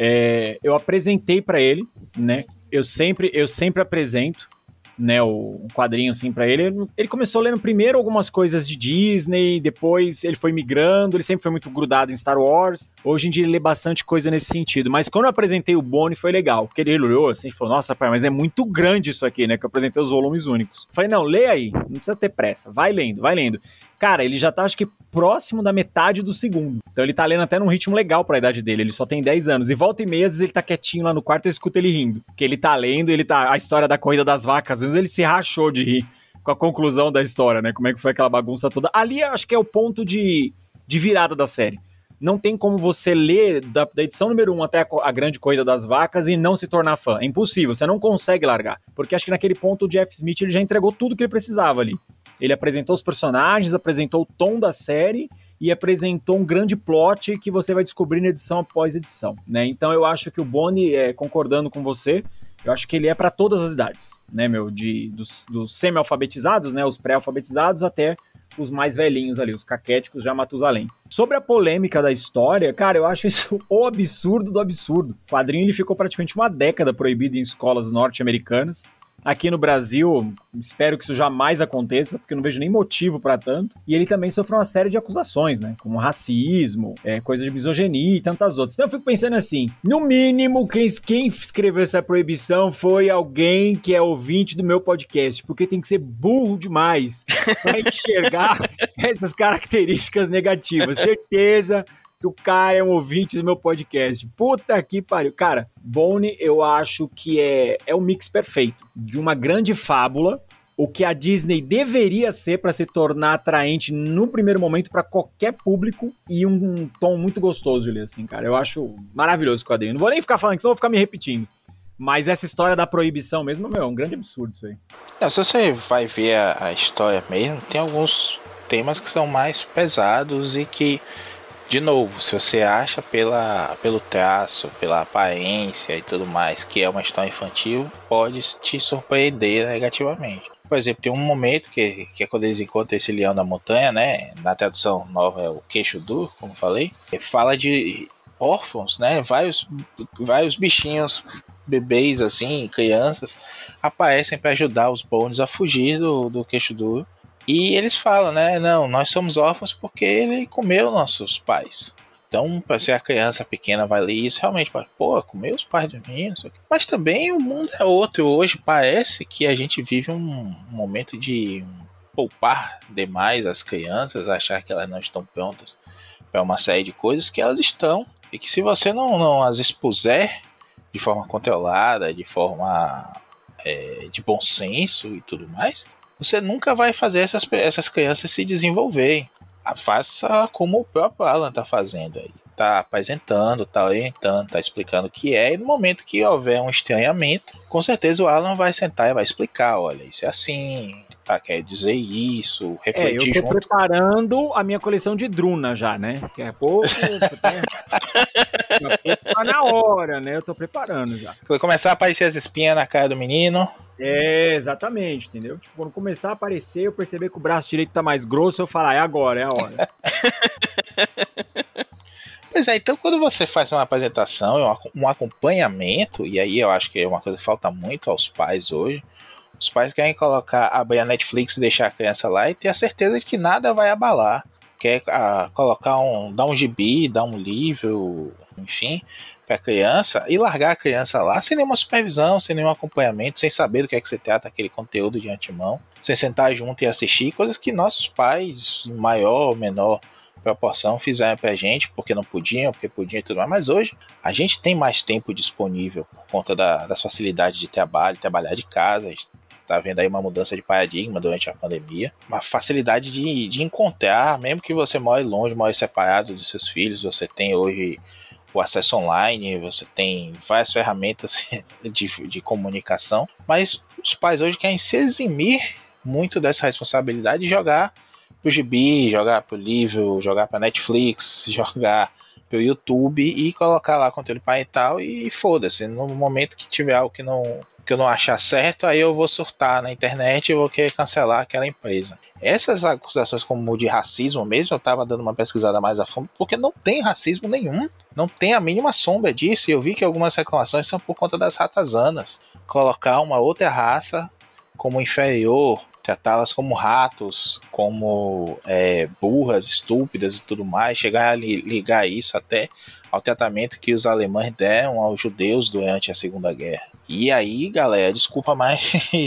Eu apresentei para ele, né? Eu sempre apresento, né, o quadrinho assim pra ele. Ele começou lendo primeiro algumas coisas de Disney, depois ele foi migrando, ele sempre foi muito grudado em Star Wars. Hoje em dia ele lê bastante coisa nesse sentido, mas quando eu apresentei o Bone foi legal, porque ele olhou assim e falou, nossa pai, mas é muito grande isso aqui, né, que eu apresentei os volumes únicos. Falei, não, lê aí, não precisa ter pressa, vai lendo. Cara, ele já tá, acho que, próximo da metade do segundo. Então ele tá lendo até num ritmo legal pra idade dele. Ele só tem 10 anos. E volta e meia, às vezes ele tá quietinho lá no quarto e eu escuto ele rindo. Porque ele tá lendo, a história da corrida das vacas. Às vezes ele se rachou de rir com a conclusão da história, né? Como é que foi aquela bagunça toda. Ali, eu acho que é o ponto de virada da série. Não tem como você ler da edição número 1 até a grande corrida das vacas e não se tornar fã. É impossível, você não consegue largar. Porque acho que naquele ponto o Jeff Smith ele já entregou tudo que ele precisava ali. Ele apresentou os personagens, apresentou o tom da série e apresentou um grande plot que você vai descobrir na edição após edição, né? Então eu acho que o Bone, concordando com você, eu acho que ele é para todas as idades, né, dos semi-alfabetizados, né, os pré-alfabetizados até os mais velhinhos ali, os caquéticos já Matusalém. Sobre a polêmica da história, cara, eu acho isso o absurdo do absurdo. O quadrinho ele ficou praticamente uma década proibido em escolas norte-americanas. Aqui no Brasil, espero que isso jamais aconteça, porque eu não vejo nem motivo para tanto. E ele também sofreu uma série de acusações, né? Como racismo, coisa de misoginia e tantas outras. Então eu fico pensando assim, no mínimo, quem escreveu essa proibição foi alguém que é ouvinte do meu podcast, porque tem que ser burro demais para enxergar essas características negativas. Certeza que o cara é um ouvinte do meu podcast. Puta que pariu. Cara, Bone eu acho que é um mix perfeito de uma grande fábula, o que a Disney deveria ser para se tornar atraente no primeiro momento para qualquer público e um tom muito gostoso de ler, assim, cara. Eu acho maravilhoso o quadrinho. Não vou nem ficar falando que senão eu vou ficar me repetindo. Mas essa história da proibição mesmo, é um grande absurdo isso aí. Não, se você vai ver a história mesmo, tem alguns temas que são mais pesados e que, de novo, se você acha pelo traço, pela aparência e tudo mais que é uma história infantil, pode te surpreender negativamente. Por exemplo, tem um momento que é quando eles encontram esse leão da montanha, né? Na tradução nova é o queixo duro, como falei. Ele fala de órfãos, né? Vários bichinhos bebês, assim, crianças, aparecem para ajudar os Bones a fugir do queixo duro. E eles falam, né? Não, nós somos órfãos porque ele comeu nossos pais. Então, se a criança pequena vai ler isso, realmente pode, pô, comeu os pais de mim, não sei o quê. Mas também o mundo é outro. Hoje parece que a gente vive um momento de poupar demais as crianças, achar que elas não estão prontas para uma série de coisas que elas estão. E que se você não as expuser de forma controlada, de forma de bom senso e tudo mais, você nunca vai fazer essas crianças se desenvolverem. Faça como o próprio Alan está fazendo aí. Tá apresentando, tá orientando, tá explicando o que é, e no momento que houver um estranhamento, com certeza o Alan vai sentar e vai explicar, olha, isso é assim, tá, quer dizer isso, refletir eu tô junto. preparando a minha coleção de Druna já, né? Daqui a pouco, tá na hora, né? Eu tô preparando já. Quando começar a aparecer as espinhas na cara do menino... Exatamente, entendeu? Tipo, quando começar a aparecer, eu perceber que o braço direito tá mais grosso, eu falar, é agora, é a hora. Pois é, então quando você faz uma apresentação, um acompanhamento, e aí eu acho que é uma coisa que falta muito aos pais hoje, os pais querem abrir a Netflix e deixar a criança lá e ter a certeza de que nada vai abalar. Quer dar um gibi, dar um livro, enfim, para a criança e largar a criança lá sem nenhuma supervisão, sem nenhum acompanhamento, sem saber do que é que você trata aquele conteúdo de antemão, sem sentar junto e assistir, coisas que nossos pais, em maior ou menor proporção, fizeram pra gente, porque não podiam, porque podiam e tudo mais, mas hoje a gente tem mais tempo disponível por conta das facilidades de trabalho, trabalhar de casa, a gente tá vendo aí uma mudança de paradigma durante a pandemia, uma facilidade de encontrar, mesmo que você more longe, more separado dos seus filhos, você tem hoje o acesso online, você tem várias ferramentas de comunicação, mas os pais hoje querem se eximir muito dessa responsabilidade de jogar pro gibi, jogar pro livro, jogar pra Netflix, jogar pro YouTube e colocar lá conteúdo parental e foda-se, no momento que tiver algo que eu não achar certo, aí eu vou surtar na internet e vou querer cancelar aquela empresa. Essas acusações como de racismo mesmo, eu tava dando uma pesquisada mais a fundo, porque não tem racismo nenhum, não tem a mínima sombra disso, e eu vi que algumas reclamações são por conta das ratazanas. Colocar uma outra raça como inferior, tratá-las como ratos, como burras, estúpidas e tudo mais, chegar a ligar isso até ao tratamento que os alemães deram aos judeus durante a Segunda Guerra. E aí, galera, desculpa, mas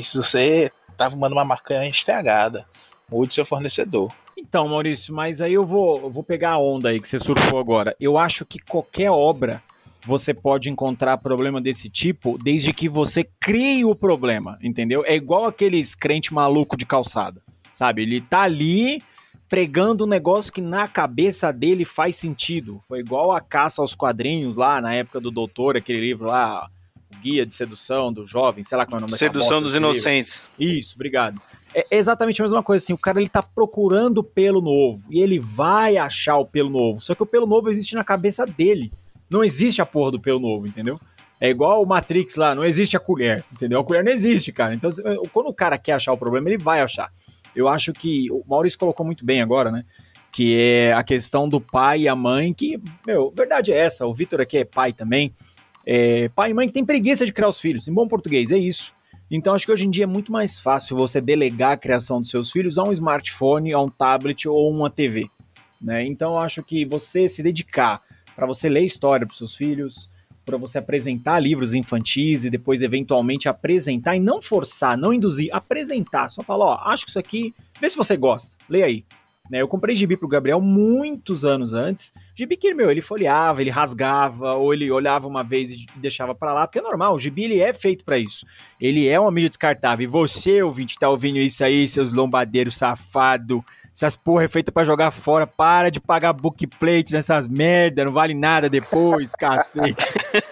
você tá fumando uma maconha estragada. Mude seu fornecedor. Então, Maurício, mas aí eu vou pegar a onda aí que você surfou agora. Eu acho que qualquer obra você pode encontrar problema desse tipo desde que você crie o problema, entendeu? É igual aqueles crente maluco de calçada, sabe? Ele tá ali pregando um negócio que na cabeça dele faz sentido. Foi igual a caça aos quadrinhos lá na época do Doutor, aquele livro lá, o Guia de Sedução do Jovem, sei lá qual é o nome. Sedução dos Inocentes. Livro. Isso, obrigado. É exatamente a mesma coisa, assim, o cara ele tá procurando pelo novo, e ele vai achar o pelo novo, só que o pelo novo existe na cabeça dele, não existe a porra do pelo novo, entendeu? É igual o Matrix lá, não existe a colher, entendeu? A colher não existe, cara, então quando o cara quer achar o problema, ele vai achar. Eu acho que o Maurício colocou muito bem agora, né, que é a questão do pai e a mãe, que, verdade é essa, o Vitor aqui é pai também, pai e mãe que tem preguiça de criar os filhos, em bom português, é isso. Então acho que hoje em dia é muito mais fácil você delegar a criação dos seus filhos a um smartphone, a um tablet ou uma TV, né? Então acho que você se dedicar para você ler história para os seus filhos, para você apresentar livros infantis e depois eventualmente apresentar e não forçar, não induzir, apresentar, só falar, ó, acho que isso aqui, vê se você gosta, lê aí. Eu comprei gibi pro Gabriel muitos anos antes. Gibi que, ele folheava, ele rasgava, ou ele olhava uma vez e deixava pra lá, porque é normal, o gibi ele é feito pra isso. Ele é uma mídia descartável. E você, ouvinte, tá ouvindo isso aí, seus lombadeiros safados, essas porra é feita pra jogar fora, para de pagar bookplate nessas merda, não vale nada depois, cacete.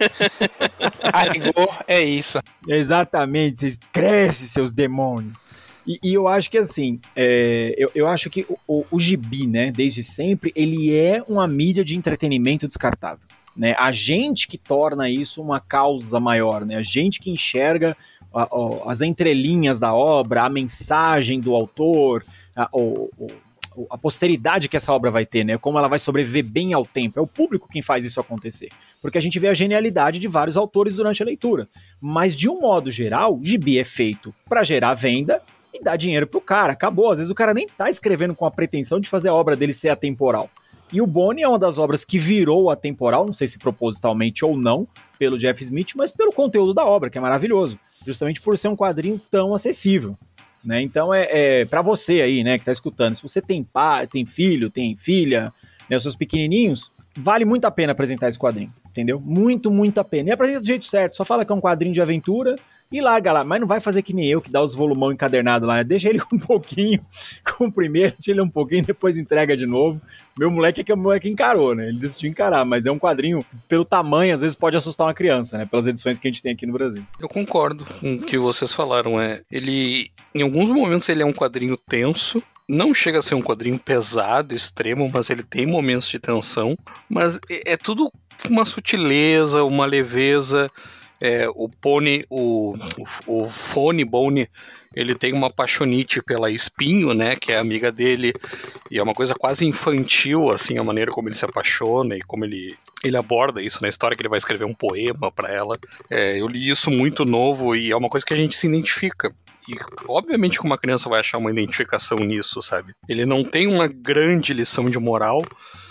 A rigor é isso. Exatamente, vocês crescem, seus demônios. E eu acho que assim, eu acho que o gibi, né, desde sempre, ele é uma mídia de entretenimento descartável, né? A gente que torna isso uma causa maior, né? A gente que enxerga as entrelinhas da obra, a mensagem do autor, a posteridade que essa obra vai ter, né? Como ela vai sobreviver bem ao tempo. É o público quem faz isso acontecer. Porque a gente vê a genialidade de vários autores durante a leitura. Mas, de um modo geral, gibi é feito para gerar venda e dar dinheiro pro cara. Acabou. Às vezes o cara nem tá escrevendo com a pretensão de fazer a obra dele ser atemporal. E o Boni é uma das obras que virou atemporal, não sei se propositalmente ou não, pelo Jeff Smith, mas pelo conteúdo da obra, que é maravilhoso. Justamente por ser um quadrinho tão acessível. Né? Então para você aí, né, que tá escutando, se você tem pai, tem filho, tem filha, né, os seus pequenininhos, vale muito a pena apresentar esse quadrinho, entendeu? Muito, muito a pena. E apresenta do jeito certo, só fala que é um quadrinho de aventura e larga lá, mas não vai fazer que nem eu, que dá os volumão encadernado lá, deixa ele um pouquinho com o primeiro, deixa ele um pouquinho, depois entrega de novo. Meu moleque é que o moleque encarou, né? Ele decidiu encarar, mas é um quadrinho, pelo tamanho, às vezes pode assustar uma criança, né? Pelas edições que a gente tem aqui no Brasil. Eu concordo com o que vocês falaram. Ele, em alguns momentos, ele é um quadrinho tenso. Não chega a ser um quadrinho pesado, extremo, mas ele tem momentos de tensão. Mas é tudo uma sutileza, uma leveza. O Pony, o Fone Bone, ele tem uma paixonite pela Espinho, né, que é amiga dele, e é uma coisa quase infantil, assim, a maneira como ele se apaixona e como ele aborda isso na história, que ele vai escrever um poema para ela. Eu li isso muito novo e é uma coisa que a gente se identifica. E, obviamente, que uma criança vai achar uma identificação nisso, sabe? Ele não tem uma grande lição de moral.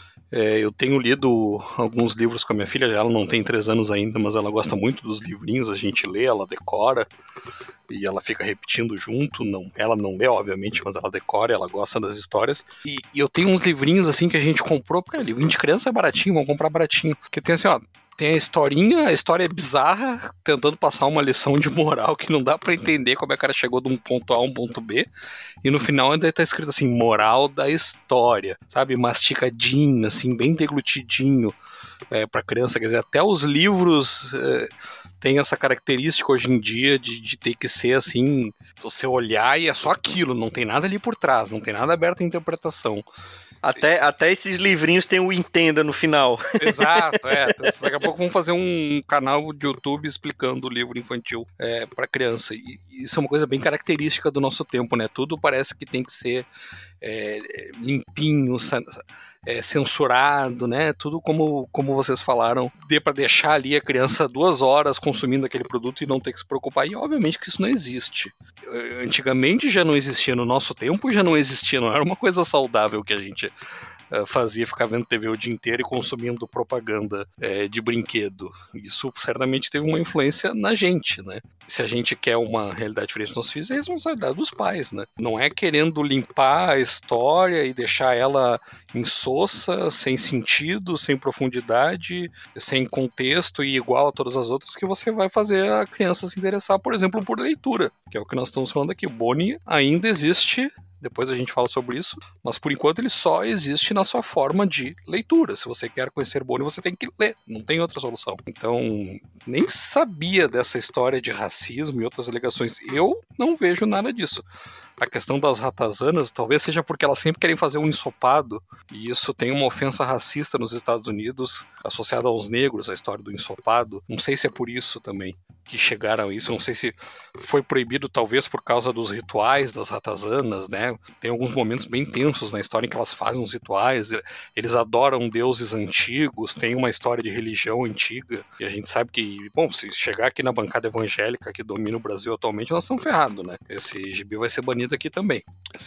Eu tenho lido alguns livros com a minha filha, ela não tem 3 anos ainda, mas ela gosta muito dos livrinhos, a gente lê, ela decora, e ela fica repetindo junto, ela não lê, obviamente, mas ela decora, ela gosta das histórias. E eu tenho uns livrinhos, assim, que a gente comprou, porque livrinho de criança é baratinho, vamos comprar baratinho. Porque tem assim, ó, tem a história é bizarra, tentando passar uma lição de moral que não dá pra entender como é que o cara chegou de um ponto A a um ponto B, e no final ainda tá escrito assim, moral da história, sabe, masticadinho, assim, bem deglutidinho pra criança, quer dizer, até os livros têm essa característica hoje em dia de ter que ser assim, você olhar e é só aquilo, não tem nada ali por trás, não tem nada aberto à interpretação. Até esses livrinhos tem o Entenda no final. Exato, daqui a pouco vamos fazer um canal de YouTube explicando o livro infantil para criança. E isso é uma coisa bem característica do nosso tempo, né? Tudo parece que tem que ser limpinho, censurado, né? Tudo como vocês falaram, para deixar ali a criança 2 horas consumindo aquele produto e não ter que se preocupar. E obviamente que isso não existe. Antigamente já não existia, no nosso tempo já não existia, não era uma coisa saudável que a gente fazia, ficar vendo TV o dia inteiro e consumindo propaganda de brinquedo. Isso certamente teve uma influência na gente, né? Se a gente quer uma realidade diferente dos nossos filhos, é responsabilidade dos pais, né? Não é querendo limpar a história e deixar ela insossa, sem sentido, sem profundidade, sem contexto e igual a todas as outras, que você vai fazer a criança se interessar, por exemplo, por leitura, que é o que nós estamos falando aqui. O Boni ainda existe. Depois a gente fala sobre isso, mas por enquanto ele só existe na sua forma de leitura. Se você quer conhecer Boni, você tem que ler, não tem outra solução. Então, nem sabia dessa história de racismo e outras alegações. Eu não vejo nada disso. A questão das ratazanas, talvez seja porque elas sempre querem fazer um ensopado, e isso tem uma ofensa racista nos Estados Unidos, associada aos negros, a história do ensopado. Não sei se é por isso também que chegaram a isso, não sei se foi proibido talvez por causa dos rituais das ratazanas, né? Tem alguns momentos bem tensos na história em que elas fazem os rituais, eles adoram deuses antigos, tem uma história de religião antiga, e a gente sabe que, bom, se chegar aqui na bancada evangélica que domina o Brasil atualmente, nós estamos ferrados, né? Esse gibi vai ser banido aqui também,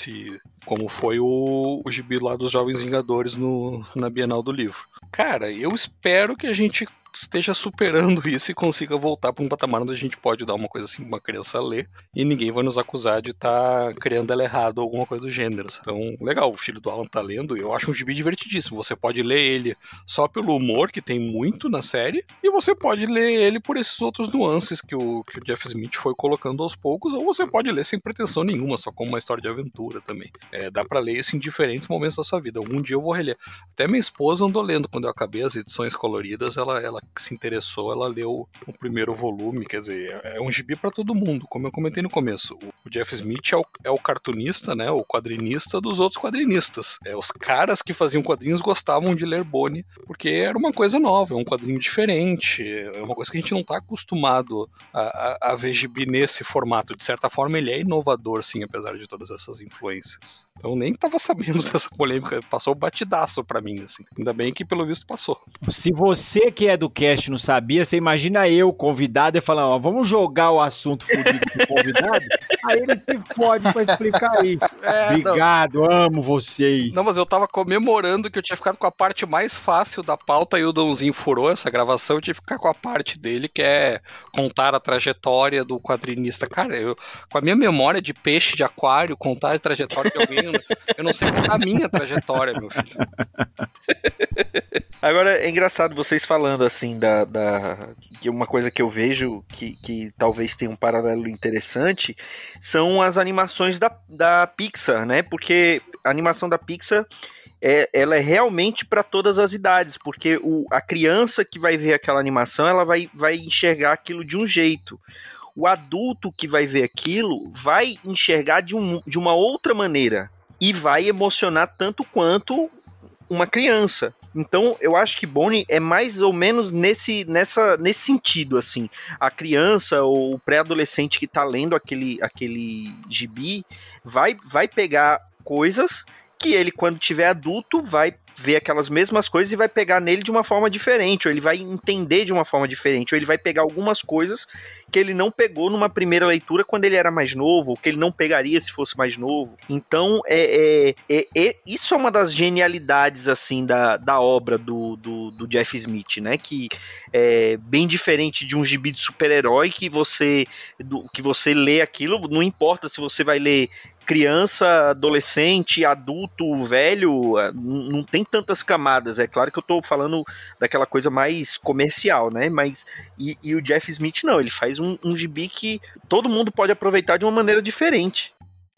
como foi o gibi lá dos Jovens Vingadores na Bienal do Livro. Cara, eu espero que a gente esteja superando isso e consiga voltar para um patamar onde a gente pode dar uma coisa assim pra uma criança ler e ninguém vai nos acusar de estar criando ela errado ou alguma coisa do gênero. Então, legal, o filho do Alan tá lendo, eu acho um gibi divertidíssimo. Você pode ler ele só pelo humor, que tem muito na série, e você pode ler ele por esses outros nuances que o Jeff Smith foi colocando aos poucos, ou você pode ler sem pretensão nenhuma, só como uma história de aventura também. Dá pra ler isso em diferentes momentos da sua vida. Algum dia eu vou reler. Até minha esposa andou lendo, quando eu acabei as edições coloridas, ela ela que se interessou, ela leu o primeiro volume, quer dizer, é um gibi para todo mundo, como eu comentei no começo. O Jeff Smith é o cartunista, né, o quadrinista dos outros quadrinistas. Os caras que faziam quadrinhos gostavam de ler Bone, porque era uma coisa nova, é um quadrinho diferente, é uma coisa que a gente não está acostumado a ver gibi nesse formato. De certa forma, ele é inovador, sim, apesar de todas essas influências. Então, nem estava sabendo dessa polêmica, passou batidaço para mim, assim. Ainda bem que, pelo visto, passou. Se você que é do cast não sabia, você imagina eu, convidado, e falar, ó, vamos jogar o assunto fudido pro convidado? Aí ele se fode pra explicar aí. Obrigado, amo vocês. Não, mas eu tava comemorando que eu tinha ficado com a parte mais fácil da pauta e o Dãozinho furou essa gravação, eu tive que ficar com a parte dele, que é contar a trajetória do quadrinista. Cara, com a minha memória de peixe de aquário, contar a trajetória de alguém, eu não sei contar a minha trajetória, meu filho. Agora, é engraçado vocês falando assim que uma coisa que eu vejo que talvez tenha um paralelo interessante são as animações da Pixar, né? Porque a animação da Pixar ela é realmente para todas as idades, porque a criança que vai ver aquela animação, ela vai enxergar aquilo de um jeito. O adulto que vai ver aquilo vai enxergar de uma outra maneira e vai emocionar tanto quanto uma criança. Então, eu acho que Bone é mais ou menos nesse sentido, assim. A criança ou o pré-adolescente que tá lendo aquele gibi vai pegar coisas que ele, quando tiver adulto, vai ver aquelas mesmas coisas e vai pegar nele de uma forma diferente, ou ele vai entender de uma forma diferente, ou ele vai pegar algumas coisas que ele não pegou numa primeira leitura quando ele era mais novo, ou que ele não pegaria se fosse mais novo. Então, isso é uma das genialidades, assim, da obra do Jeff Smith, né, que é bem diferente de um gibi de super-herói que você lê aquilo, não importa se você vai ler criança, adolescente, adulto, velho, não tem tantas camadas. É claro que eu tô falando daquela coisa mais comercial, né? Mas e o Jeff Smith não, ele faz um gibi que todo mundo pode aproveitar de uma maneira diferente.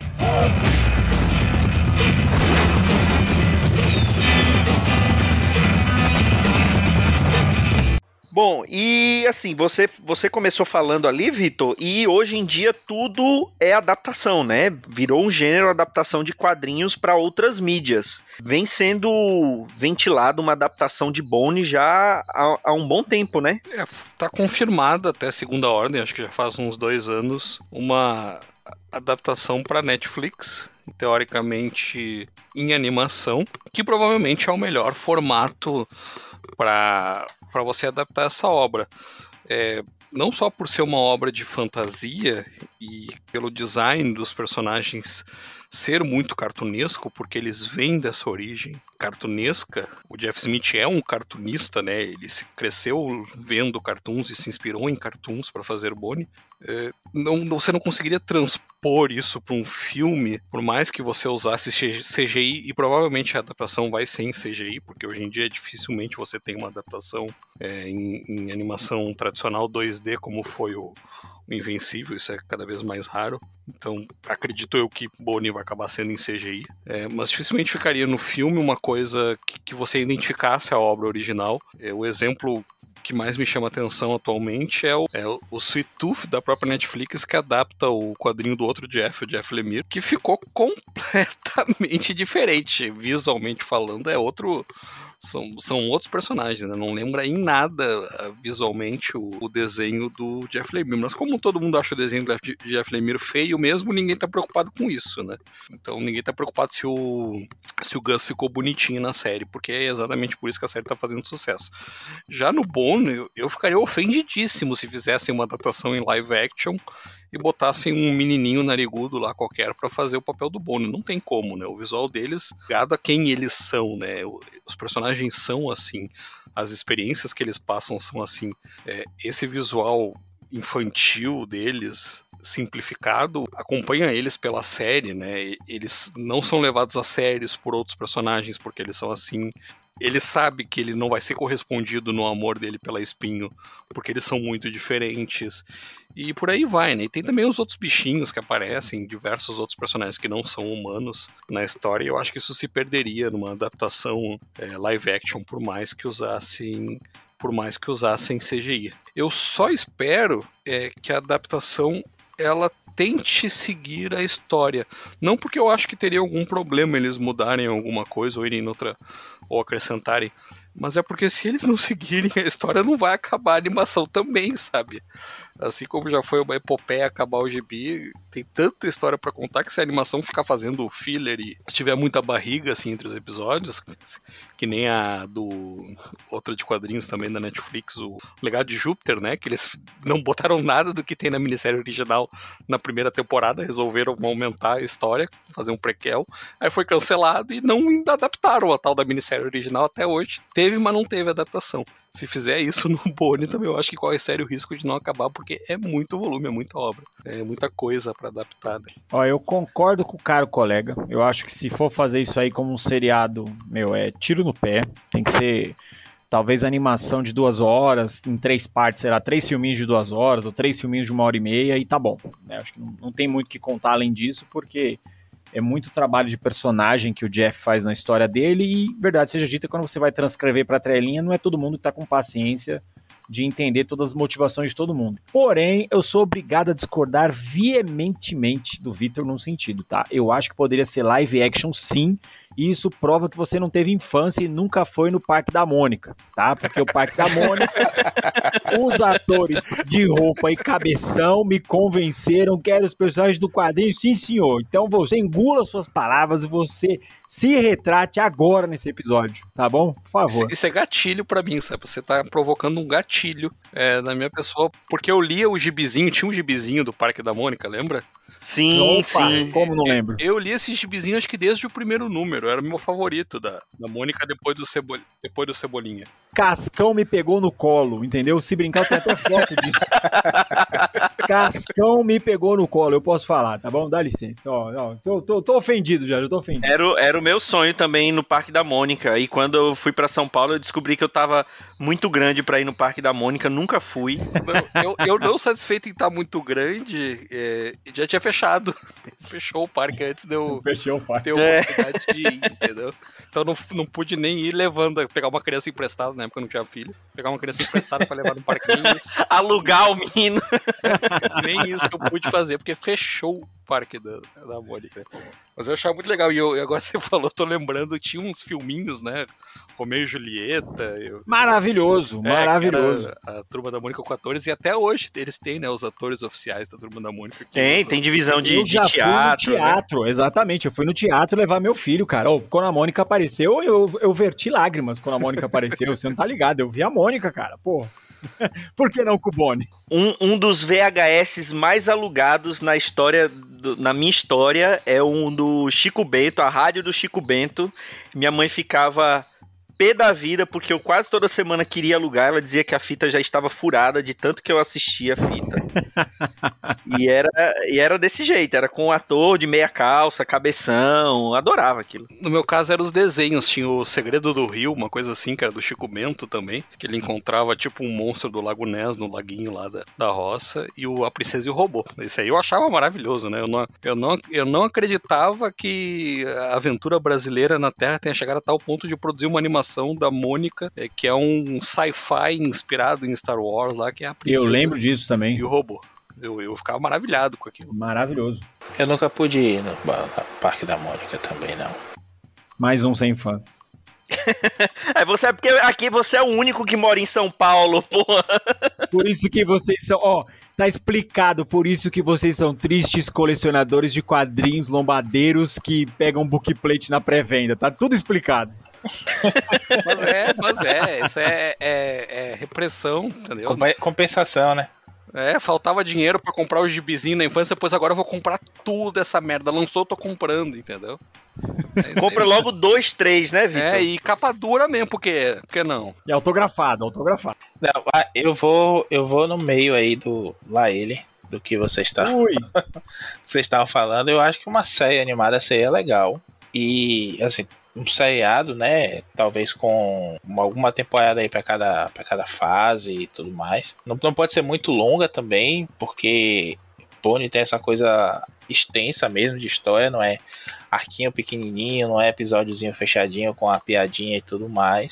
Bom, e assim, você começou falando ali, Vitor, e hoje em dia tudo é adaptação, né? Virou um gênero, adaptação de quadrinhos para outras mídias. Vem sendo ventilado uma adaptação de Bone já há um bom tempo, né? Tá confirmada até segunda ordem, acho que já faz uns 2 anos, uma adaptação para Netflix, teoricamente em animação, que provavelmente é o melhor formato para você adaptar essa obra. Não só por ser uma obra de fantasia e pelo design dos personagens ser muito cartunesco, porque eles vêm dessa origem cartunesca. O Jeff Smith é um cartunista, né? Ele cresceu vendo cartoons e se inspirou em cartoons para fazer Bone. Você não conseguiria transpor isso para um filme, por mais que você usasse CGI, e provavelmente a adaptação vai ser em CGI, porque hoje em dia dificilmente você tem uma adaptação em animação tradicional 2D, como foi o Invencível, isso é cada vez mais raro. Então, acredito eu que Bone vai acabar sendo em CGI. Mas dificilmente ficaria no filme uma coisa que você identificasse a obra original. O exemplo que mais me chama atenção atualmente é o Sweet Tooth da própria Netflix, que adapta o quadrinho do outro Jeff, o Jeff Lemire, que ficou completamente diferente. Visualmente falando, são outros personagens, né? Não lembra em nada visualmente o desenho do Jeff Lemire. Mas como todo mundo acha o desenho do Jeff Lemire feio mesmo, ninguém tá preocupado com isso, né? Então ninguém tá preocupado se o Gus ficou bonitinho na série, porque é exatamente por isso que a série tá fazendo sucesso. Já no Bone, eu ficaria ofendidíssimo se fizessem uma adaptação em live action e botassem um menininho narigudo lá qualquer pra fazer o papel do Bone. Não tem como, né? O visual deles, ligado a quem eles são, né? Os personagens são assim, as experiências que eles passam são assim. Esse visual infantil deles, simplificado, acompanha eles pela série, né? Eles não são levados a sérios por outros personagens porque eles são assim. Ele sabe que ele não vai ser correspondido no amor dele pela Espinho, porque eles são muito diferentes. E por aí vai, né? E tem também os outros bichinhos que aparecem, diversos outros personagens que não são humanos na história. E eu acho que isso se perderia numa adaptação live action, por mais que usassem por mais que usassem CGI. Eu só espero que a adaptação ela tente seguir a história. Não porque eu acho que teria algum problema eles mudarem alguma coisa ou irem em outra, ou acrescentarem, mas é porque se eles não seguirem a história, não vai acabar a animação também, sabe? Assim como já foi uma epopeia acabar o gibi, tem tanta história pra contar que se a animação ficar fazendo filler e se tiver muita barriga assim entre os episódios, que nem a do outro de quadrinhos também da Netflix, o Legado de Júpiter, né? Que eles não botaram nada do que tem na minissérie original na primeira temporada, resolveram aumentar a história, fazer um prequel, aí foi cancelado e não adaptaram a tal da minissérie original até hoje. Teve, mas não teve adaptação. Se fizer isso no Boni também, eu acho que corre sério o risco de não acabar, porque é muito volume, é muita obra, é muita coisa pra adaptar. Né? Ó, eu concordo com o caro colega. Eu acho que se for fazer isso aí como um seriado, é tiro no pé. Tem que ser, talvez, animação de 2 horas, em 3 partes, será 3 filminhos de 2 horas, ou 3 filminhos de 1h30, e tá bom. Acho que não tem muito o que contar além disso, porque é muito trabalho de personagem que o Jeff faz na história dele, e, verdade seja dita, quando você vai transcrever pra telinha, não é todo mundo que tá com paciência de entender todas as motivações de todo mundo. Porém, eu sou obrigado a discordar veementemente do Vitor num sentido, tá? Eu acho que poderia ser live action, sim, e isso prova que você não teve infância e nunca foi no Parque da Mônica, tá? Porque o Parque da Mônica, os atores de roupa e cabeção me convenceram que eram os personagens do quadrinho, sim senhor. Então você engula suas palavras e você se retrate agora nesse episódio, tá bom? Por favor. Isso é gatilho pra mim, sabe? Você tá provocando um gatilho na minha pessoa, porque eu lia o gibizinho, tinha um gibizinho do Parque da Mônica, lembra? Sim, Opa, sim. Como não lembro? Eu li esse gibizinho acho que desde o primeiro número, era o meu favorito da Mônica depois do Cebolinha. Cascão me pegou no colo, entendeu? Se brincar, eu tenho até foto disso. Cascão me pegou no colo, eu posso falar, tá bom? Dá licença. Ó, tô ofendido já tô ofendido. Era o meu sonho também no Parque da Mônica. E quando eu fui pra São Paulo, eu descobri que eu tava muito grande pra ir no Parque da Mônica. Nunca fui. Eu não satisfeito em estar muito grande, já tinha fechado. Fechou o parque antes de eu ter a oportunidade de ir, entendeu? Então não pude nem ir pegar uma criança emprestada, na época eu não tinha filho. Pegar uma criança emprestada pra levar no parque, nem isso. Alugar o menino. Nem isso eu pude fazer, porque fechou o parque da Mônica. Mas eu achava muito legal. E agora você falou, tô lembrando, tinha uns filminhos, né? Romeu e Julieta. Maravilhoso. A Turma da Mônica com atores. E até hoje eles têm, né? Os atores oficiais da Turma da Mônica. Tem divisão de teatro. Fui no teatro, né? Exatamente. Eu fui no teatro levar meu filho, cara. Quando a Mônica apareceu, eu verti lágrimas quando a Mônica apareceu. Você não tá ligado? Eu vi a Mônica, cara. Pô. Por que não com o Boni? Um dos VHS mais alugados na história, na minha história, é um do Chico Bento, a rádio do Chico Bento. Minha mãe ficava pé da vida, porque eu quase toda semana queria alugar. Ela dizia que a fita já estava furada de tanto que eu assistia a fita. E era desse jeito, era com o ator de meia calça, cabeção, adorava aquilo. No meu caso eram os desenhos, tinha o Segredo do Rio, uma coisa assim, que era do Chico Bento também, que ele encontrava tipo um monstro do Lago Ness no laguinho lá da roça, e a Princesa e o Robô. Esse aí eu achava maravilhoso, né? Eu não acreditava que a aventura brasileira na Terra tenha chegado a tal ponto de produzir uma animação da Mônica, que é um sci-fi inspirado em Star Wars lá, que é a Princesa. Eu lembro disso também. E o Robô. Eu ficava maravilhado com aquilo. Maravilhoso. Eu nunca pude ir no Parque da Mônica também, não. Mais um sem infância. Porque aqui você é o único que mora em São Paulo, porra. Por isso que vocês são... tá explicado, por isso que vocês são tristes colecionadores de quadrinhos lombadeiros que pegam bookplate na pré-venda. Tá tudo explicado. Mas isso é repressão, entendeu? Compensação, né? Faltava dinheiro pra comprar o gibizinho na infância, depois agora eu vou comprar tudo essa merda. Lançou, eu tô comprando, entendeu? Compra logo 2, 3, né, Vitor? E capa dura mesmo, porque não? E autografado. Não, eu vou no meio aí do que vocês estavam falando. Eu acho que uma série animada seria legal. E, assim, um seriado, né? Talvez com alguma temporada aí pra cada fase e tudo mais. Não pode ser muito longa também, porque Pony tem essa coisa extensa mesmo de história, não é arquinho pequenininho, não é episódiozinho fechadinho com a piadinha e tudo mais.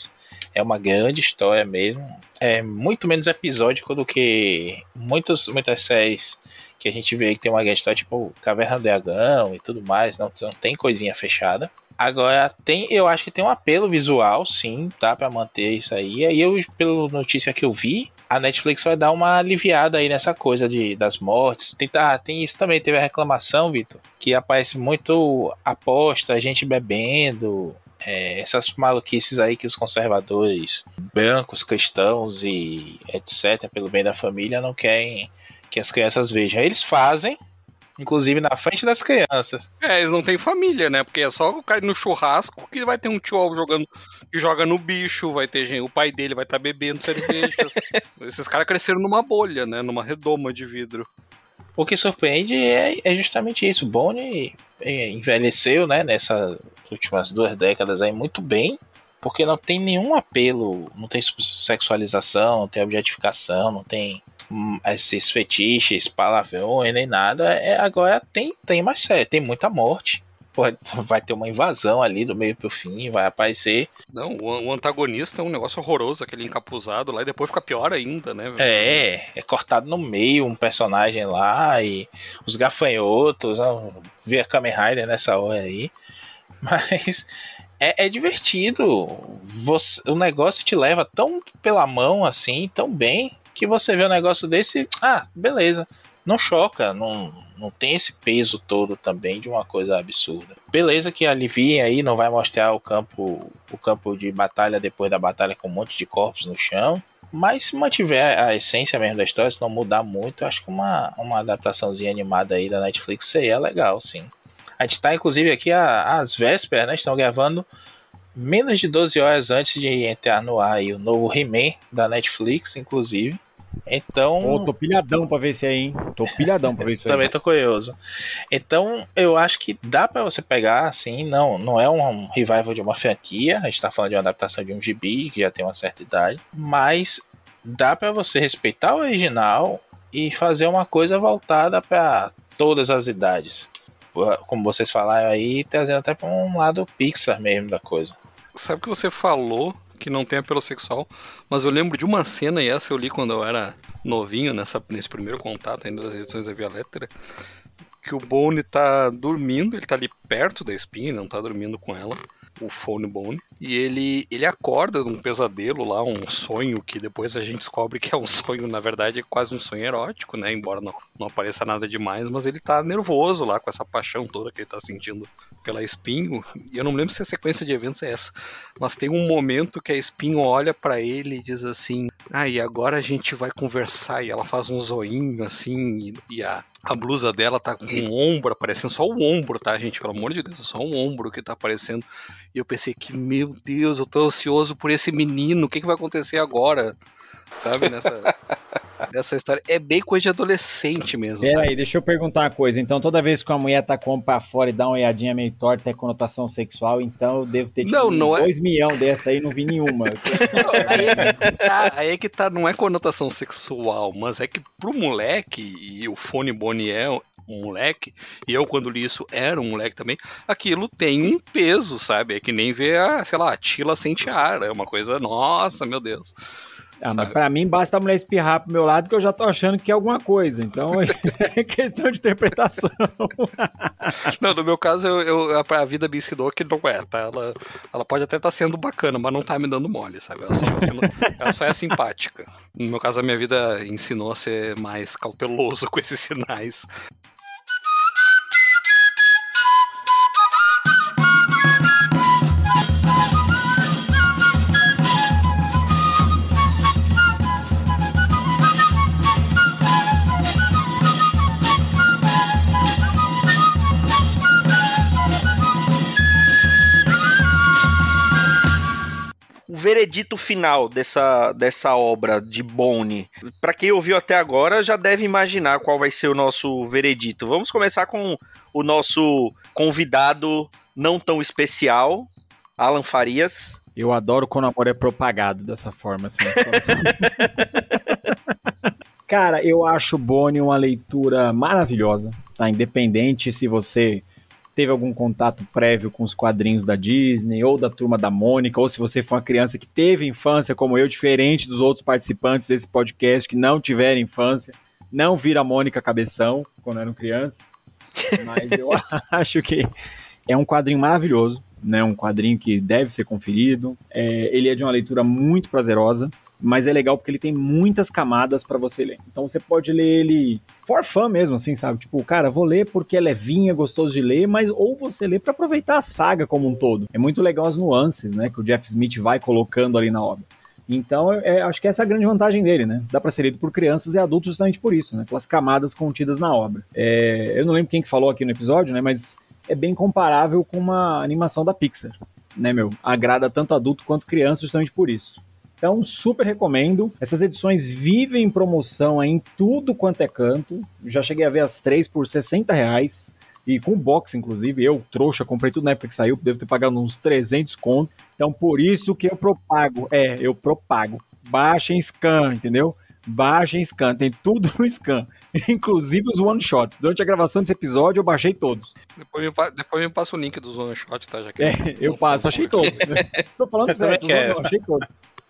É uma grande história mesmo. É muito menos episódico do que muitas séries que a gente vê que tem uma grande história, tipo Caverna do Dragão e tudo mais, não tem coisinha fechada. Agora, eu acho que tem um apelo visual, sim, tá, pra manter isso aí. Aí, pela notícia que eu vi, a Netflix vai dar uma aliviada aí nessa coisa das mortes. Tem isso também, teve a reclamação, Vitor, que aparece muito aposta, gente bebendo, essas maluquices aí que os conservadores brancos, cristãos e etc., pelo bem da família, não querem que as crianças vejam. Eles fazem, inclusive na frente das crianças. Eles não têm família, né? Porque é só o cara ir no churrasco que vai ter um tio que joga no bicho, vai ter gente, o pai dele vai estar bebendo cerveja. Esses caras cresceram numa bolha, né? Numa redoma de vidro. O que surpreende é justamente isso. Bonnie envelheceu, né, nessas últimas 2 décadas aí muito bem, porque não tem nenhum apelo, não tem sexualização, não tem objetificação, não tem esses fetiches, palavrões, nem nada. Agora tem mais sério, tem muita morte. Vai ter uma invasão ali do meio pro fim, vai aparecer. Não, o antagonista é um negócio horroroso, aquele encapuzado lá, e depois fica pior ainda, né? É cortado no meio um personagem lá, e os gafanhotos, ver a Kamen Rider nessa hora aí. Mas é divertido. O negócio te leva tão pela mão assim, tão bem, que você vê um negócio desse, beleza, não choca, não tem esse peso todo também de uma coisa absurda. Beleza que alivia aí, não vai mostrar o campo de batalha depois da batalha com um monte de corpos no chão, mas se mantiver a essência mesmo da história, se não mudar muito, acho que uma adaptaçãozinha animada aí da Netflix seria legal, sim. A gente tá inclusive aqui às vésperas, né, estão gravando menos de 12 horas antes de entrar no ar aí o novo He-Man da Netflix, inclusive. Então... tô pilhadão pra ver isso aí, hein? Tô pilhadão pra ver isso aí. Também tô curioso. Então, eu acho que dá pra você pegar, assim, não é um revival de uma franquia, a gente tá falando de uma adaptação de um gibi, que já tem uma certa idade, mas dá pra você respeitar o original e fazer uma coisa voltada pra todas as idades. Como vocês falaram aí, trazendo até pra um lado Pixar mesmo da coisa. Sabe o que você falou, que não tem apelo sexual, mas eu lembro de uma cena, e essa eu li quando eu era novinho, nesse primeiro contato ainda das edições da Via Lettera, que o Bone tá dormindo, ele tá ali perto da Spin, não tá dormindo com ela, o Phone Bone, e ele acorda de um pesadelo lá, um sonho que depois a gente descobre que é um sonho, na verdade é quase um sonho erótico, né, embora não apareça nada demais, mas ele tá nervoso lá com essa paixão toda que ele tá sentindo pela Espinho, e eu não me lembro se a sequência de eventos é essa, mas tem um momento que a Espinho olha pra ele e diz assim, e agora a gente vai conversar, e ela faz um zoinho assim, e a blusa dela tá com um ombro aparecendo, só o ombro, tá, gente, pelo amor de Deus, é só um ombro que tá aparecendo, e eu pensei que, meu Deus, eu tô ansioso por esse menino, o que vai acontecer agora, sabe, nessa história, é bem coisa de adolescente mesmo, sabe? Peraí, deixa eu perguntar uma coisa, então toda vez que uma mulher tá com o pra fora e dá uma olhadinha meio torta, é conotação sexual, então eu devo ter não 2 milhões dessa aí, não vi nenhuma. Aí é que tá, não é conotação sexual, mas é que pro moleque, e o Phone Bone é um moleque, e eu quando li isso era um moleque também, aquilo tem um peso, sabe? É que nem ver a Tila sem tiara, é uma coisa, nossa, meu Deus. Mas pra mim basta a mulher espirrar pro meu lado que eu já tô achando que é alguma coisa, então é questão de interpretação. Não, no meu caso, a vida me ensinou que não é, tá? Ela pode até estar sendo bacana, mas não tá me dando mole, sabe? Ela só é simpática. No meu caso, a minha vida ensinou a ser mais cauteloso com esses sinais. O veredito final dessa obra de Bone, para quem ouviu até agora, já deve imaginar qual vai ser o nosso veredito. Vamos começar com o nosso convidado não tão especial, Alan Farias. Eu adoro quando o amor é propagado dessa forma, assim. Cara, eu acho Bone uma leitura maravilhosa, tá? Independente se você teve algum contato prévio com os quadrinhos da Disney, ou da Turma da Mônica, ou se você for uma criança que teve infância como eu, diferente dos outros participantes desse podcast que não tiveram infância, não viram a Mônica Cabeção quando eram crianças, mas eu acho que é um quadrinho maravilhoso, né? Um quadrinho que deve ser conferido, ele é de uma leitura muito prazerosa, mas é legal porque ele tem muitas camadas pra você ler. Então você pode ler ele for fun mesmo, assim, sabe? Tipo, cara, vou ler porque é levinho, é gostoso de ler, mas ou você lê pra aproveitar a saga como um todo. É muito legal as nuances, né, que o Jeff Smith vai colocando ali na obra. Então, acho que essa é a grande vantagem dele, né? Dá pra ser lido por crianças e adultos justamente por isso, né? Pelas camadas contidas na obra. Eu não lembro quem que falou aqui no episódio, né? Mas é bem comparável com uma animação da Pixar, né, meu? Agrada tanto adulto quanto criança justamente por isso. Então, super recomendo. Essas edições vivem em promoção em tudo quanto é canto. Já cheguei a ver as 3 por R$60. E com box, inclusive. Eu, trouxa, comprei tudo na época que saiu. Devo ter pagado uns 300 conto. Então, por isso que eu propago. Eu propago. Baixa em scan, entendeu? Baixa em scan. Tem tudo no scan. Inclusive os one-shots. Durante a gravação desse episódio, eu baixei todos. Depois me passa o link dos one-shots, tá? Já que eu passo. Achei todos. Né? Tô falando sério. Achei todos.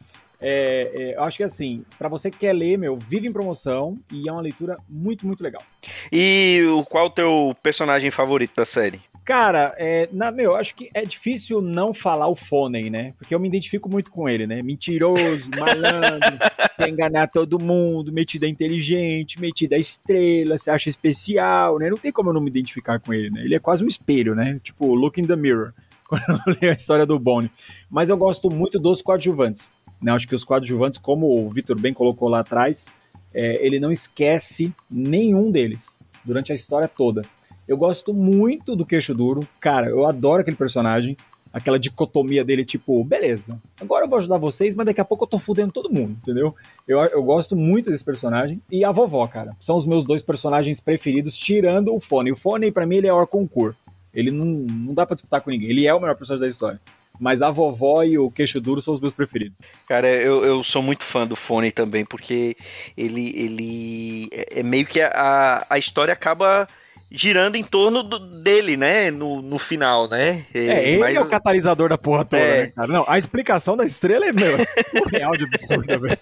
Eu acho que assim, pra você que quer ler, vive em promoção e é uma leitura muito, muito legal. E qual o teu personagem favorito da série? Cara, acho que é difícil não falar o Foney, né? Porque eu me identifico muito com ele, né? Mentiroso, malandro, quer enganar todo mundo, metido a inteligente, metido a estrela, se acha especial, né? Não tem como eu não me identificar com ele, né? Ele é quase um espelho, né? Tipo, look in the mirror, quando eu leio a história do Bonnie. Mas eu gosto muito dos coadjuvantes. Né, acho que os coadjuvantes, como o Vitor bem colocou lá atrás, ele não esquece nenhum deles durante a história toda. Eu gosto muito do Queixo Duro. Cara, eu adoro aquele personagem. Aquela dicotomia dele, tipo, beleza, agora eu vou ajudar vocês, mas daqui a pouco eu tô fudendo todo mundo, entendeu? Eu gosto muito desse personagem. E a vovó, cara, são os meus 2 personagens preferidos, tirando o Foney. O Foney, pra mim, ele é hors concours. Ele não dá pra disputar com ninguém. Ele é o melhor personagem da história. Mas a vovó e o Queixo Duro são os meus preferidos. Cara, eu sou muito fã do Foney também, porque ele é meio que a história acaba girando em torno dele, né? No final, né? Ele é o catalisador da porra toda, né, cara? Não, a explicação da estrela é, surreal de absurda, velho.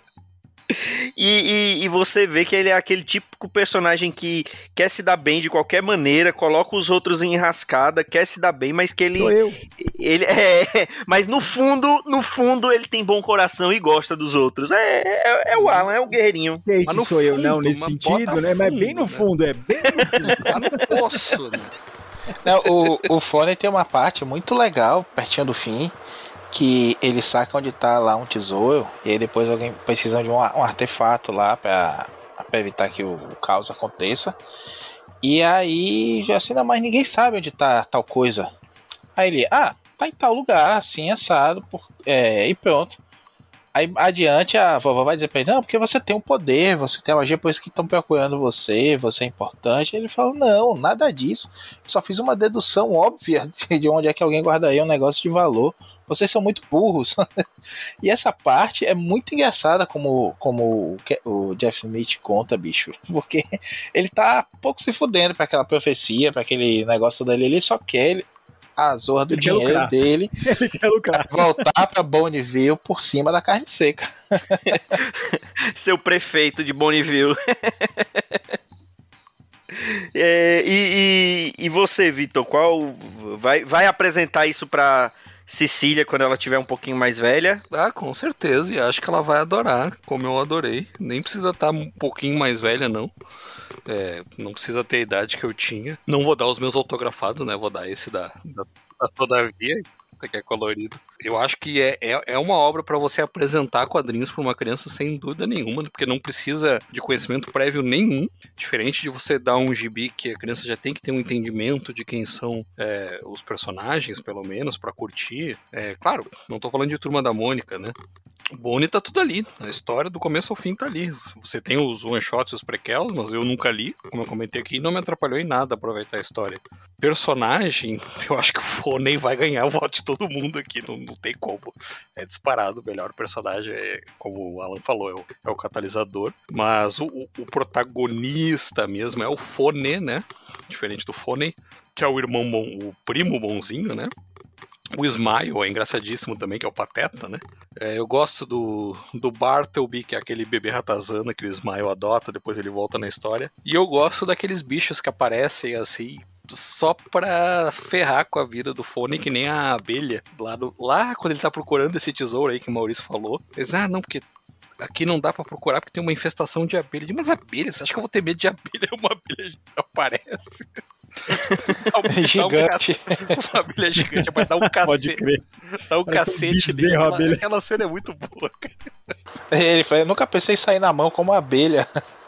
E você vê que ele é aquele típico personagem que quer se dar bem de qualquer maneira, coloca os outros em enrascada, quer se dar bem, mas que ele... Sou eu. Mas no fundo ele tem bom coração e gosta dos outros. É o Alan, é o guerreirinho. Sei se sou eu não nesse sentido, né? Mas bem no fundo, bem no fundo. Tá no poço, né? Não, o Foney tem uma parte muito legal, pertinho do fim, que ele saca onde tá lá um tesouro, e aí depois alguém precisa de um artefato lá pra evitar que o caos aconteça. E aí já assim, mas ninguém sabe onde tá tal coisa. Aí ele, tá em tal lugar, assim, assado, e pronto. Aí adiante a vovó vai dizer pra ele, não, porque você tem um poder, você tem a magia, por isso que estão procurando você é importante. Ele fala, não, nada disso. Eu só fiz uma dedução óbvia de onde é que alguém guardaria um negócio de valor. Vocês são muito burros. E essa parte é muito engraçada como o Jeff Smith conta, bicho. Porque ele tá pouco se fudendo pra aquela profecia, pra aquele negócio dele. Ele só quer a zorra do dinheiro dele. Ele quer lucrar. Voltar pra Bonneville por cima da carne seca. Seu prefeito de Bonneville. E você, Vitor, qual vai apresentar isso pra Cecília quando ela tiver um pouquinho mais velha? Com certeza, e acho que ela vai adorar, como eu adorei. Nem precisa estar um pouquinho mais velha, não. Não precisa ter a idade que eu tinha. Não vou dar os meus autografados, né? Vou dar esse da Todavia, que é colorido. Eu acho que é uma obra para você apresentar quadrinhos para uma criança sem dúvida nenhuma, porque não precisa de conhecimento prévio nenhum, diferente de você dar um gibi que a criança já tem que ter um entendimento de quem são os personagens, pelo menos, para curtir. Claro, não tô falando de Turma da Mônica, né? O Bone tá tudo ali. A história do começo ao fim tá ali. Você tem os one-shots e os prequels, mas eu nunca li. Como eu comentei aqui, não me atrapalhou em nada aproveitar a história. Personagem, eu acho que o Foney vai ganhar o voto de todo mundo aqui. Não tem como. É disparado. O melhor personagem, como o Alan falou, é o catalisador. Mas o protagonista mesmo é o Foney, né? Diferente do Foney, que é o irmão bom, o primo bonzinho, né? O Smile é engraçadíssimo também, que é o Pateta, né? Eu gosto do Bartleby, que é aquele bebê ratazana que o Smile adota, depois ele volta na história. E eu gosto daqueles bichos que aparecem assim, só pra ferrar com a vida do Foney, que nem a abelha. Lá quando ele tá procurando esse tesouro aí que o Maurício falou. Eles, não, porque aqui não dá pra procurar porque tem uma infestação de abelha. Mas abelha? Você acha que eu vou ter medo de abelha? Uma abelha aparece. Gigante. Uma abelha gigante, vai dar um cacete. Pode crer. Dá um cacete nele. Aquela cena é muito boa, cara. Ele falou, eu nunca pensei em sair na mão como uma abelha.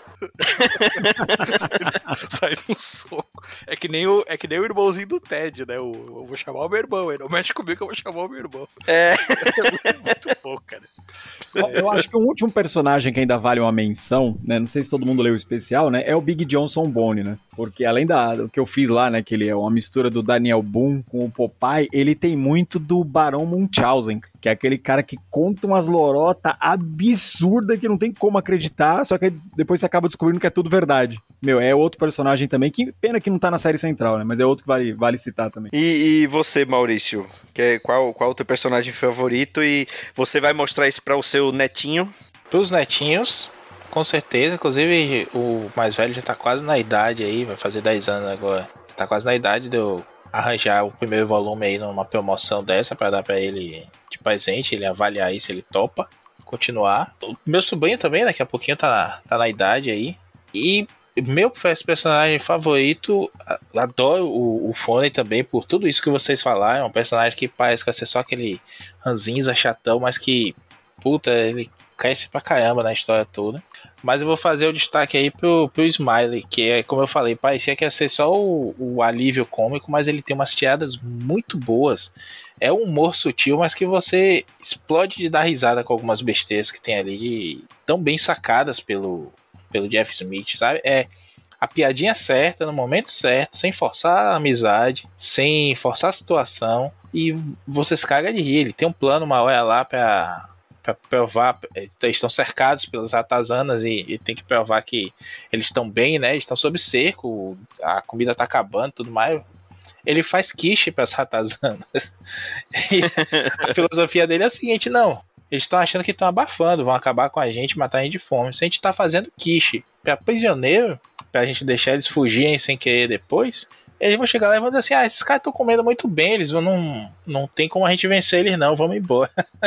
Sai num soco. É que nem o irmãozinho do Ted, né? Eu vou chamar o meu irmão. Ele não mexe comigo que eu vou chamar o meu irmão. É muito bom, cara. Eu acho que o último personagem que ainda vale uma menção, né? Não sei se todo mundo leu o especial, né? É o Big Johnson Bone, né? Porque além do que eu fiz lá, né? Que ele é uma mistura do Daniel Boone com o Popeye, ele tem muito do Barão Munchausen, que é aquele cara que conta umas lorota absurda que não tem como acreditar, só que depois você acaba descobrindo que é tudo verdade. Meu, é outro personagem também, que pena que não tá na série central, né? Mas é outro que vale citar também. E você, Maurício? Qual o teu personagem favorito? E você vai mostrar isso para o seu netinho? Pros netinhos, com certeza. Inclusive, o mais velho já tá quase na idade aí, vai fazer 10 anos agora. Tá quase na idade de eu arranjar o primeiro volume aí numa promoção dessa pra dar pra ele de presente, ele avaliar aí se ele topa continuar. O meu sobrinho também, daqui a pouquinho tá na idade aí. E meu personagem favorito, adoro o Foney também, por tudo isso que vocês falaram. É um personagem que parece que vai ser só aquele ranzinza chatão, mas que, puta, ele cresce pra caramba na história toda. Mas eu vou fazer o destaque aí pro Smiley, que é, como eu falei, parecia que ia ser só o alívio cômico, mas ele tem umas tiradas muito boas. É um humor sutil, mas que você explode de dar risada com algumas besteiras que tem ali, tão bem sacadas pelo Jeff Smith, sabe? É a piadinha certa, no momento certo, sem forçar a amizade, sem forçar a situação, e você se caga de rir. Ele tem um plano uma hora lá pra provar, eles estão cercados pelas ratazanas e tem que provar que eles estão bem, né? Eles estão sob cerco, a comida tá acabando e tudo mais. Ele faz quiche para as ratazanas. E a filosofia dele é a seguinte: não, eles estão achando que estão abafando, vão acabar com a gente, matar a gente de fome. Se a gente tá fazendo quiche para prisioneiro, pra gente deixar eles fugirem sem querer depois, eles vão chegar lá e vão dizer assim: esses caras estão comendo muito bem, eles não tem como a gente vencer eles não, vamos embora.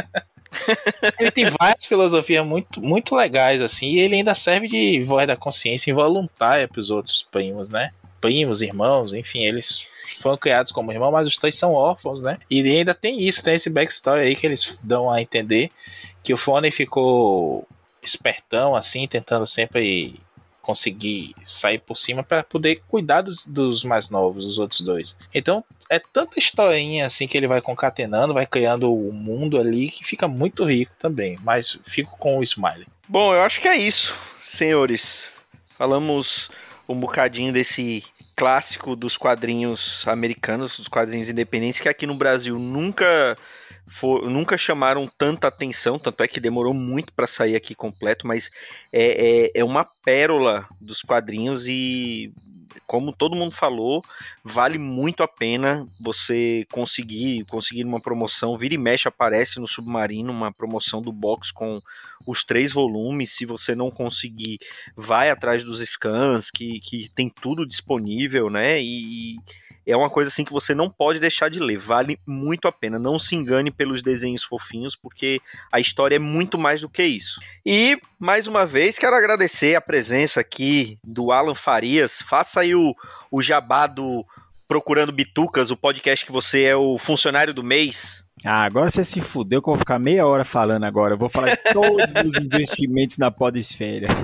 Ele tem várias filosofias muito, muito legais, assim, e ele ainda serve de voz da consciência involuntária pros outros primos, né? Primos, irmãos, enfim, eles foram criados como irmãos, mas os três são órfãos, né? E ainda tem isso, tem esse backstory aí que eles dão a entender que o Foney ficou espertão, assim, tentando sempre conseguir sair por cima para poder cuidar dos mais novos, os outros dois. Então, é tanta historinha assim que ele vai concatenando, vai criando o mundo ali que fica muito rico também. Mas fico com o Smiley. Bom, eu acho que é isso, senhores. Falamos um bocadinho desse clássico dos quadrinhos americanos, dos quadrinhos independentes, que aqui no Brasil nunca chamaram tanta atenção, tanto é que demorou muito para sair aqui completo, mas é uma pérola dos quadrinhos e, como todo mundo falou, vale muito a pena você conseguir uma promoção. Vira e mexe aparece no Submarino uma promoção do box com os 3 volumes. Se você não conseguir, vai atrás dos scans, que tem tudo disponível, né? E é uma coisa assim que você não pode deixar de ler, vale muito a pena. Não se engane pelos desenhos fofinhos, porque a história é muito mais do que isso. E, mais uma vez, quero agradecer a presença aqui do Alan Farias. Faça aí o jabá do Procurando Bitucas, o podcast que você é o funcionário do mês. Agora você se fudeu que eu vou ficar meia hora falando agora. Eu vou falar de todos os investimentos na podesfera.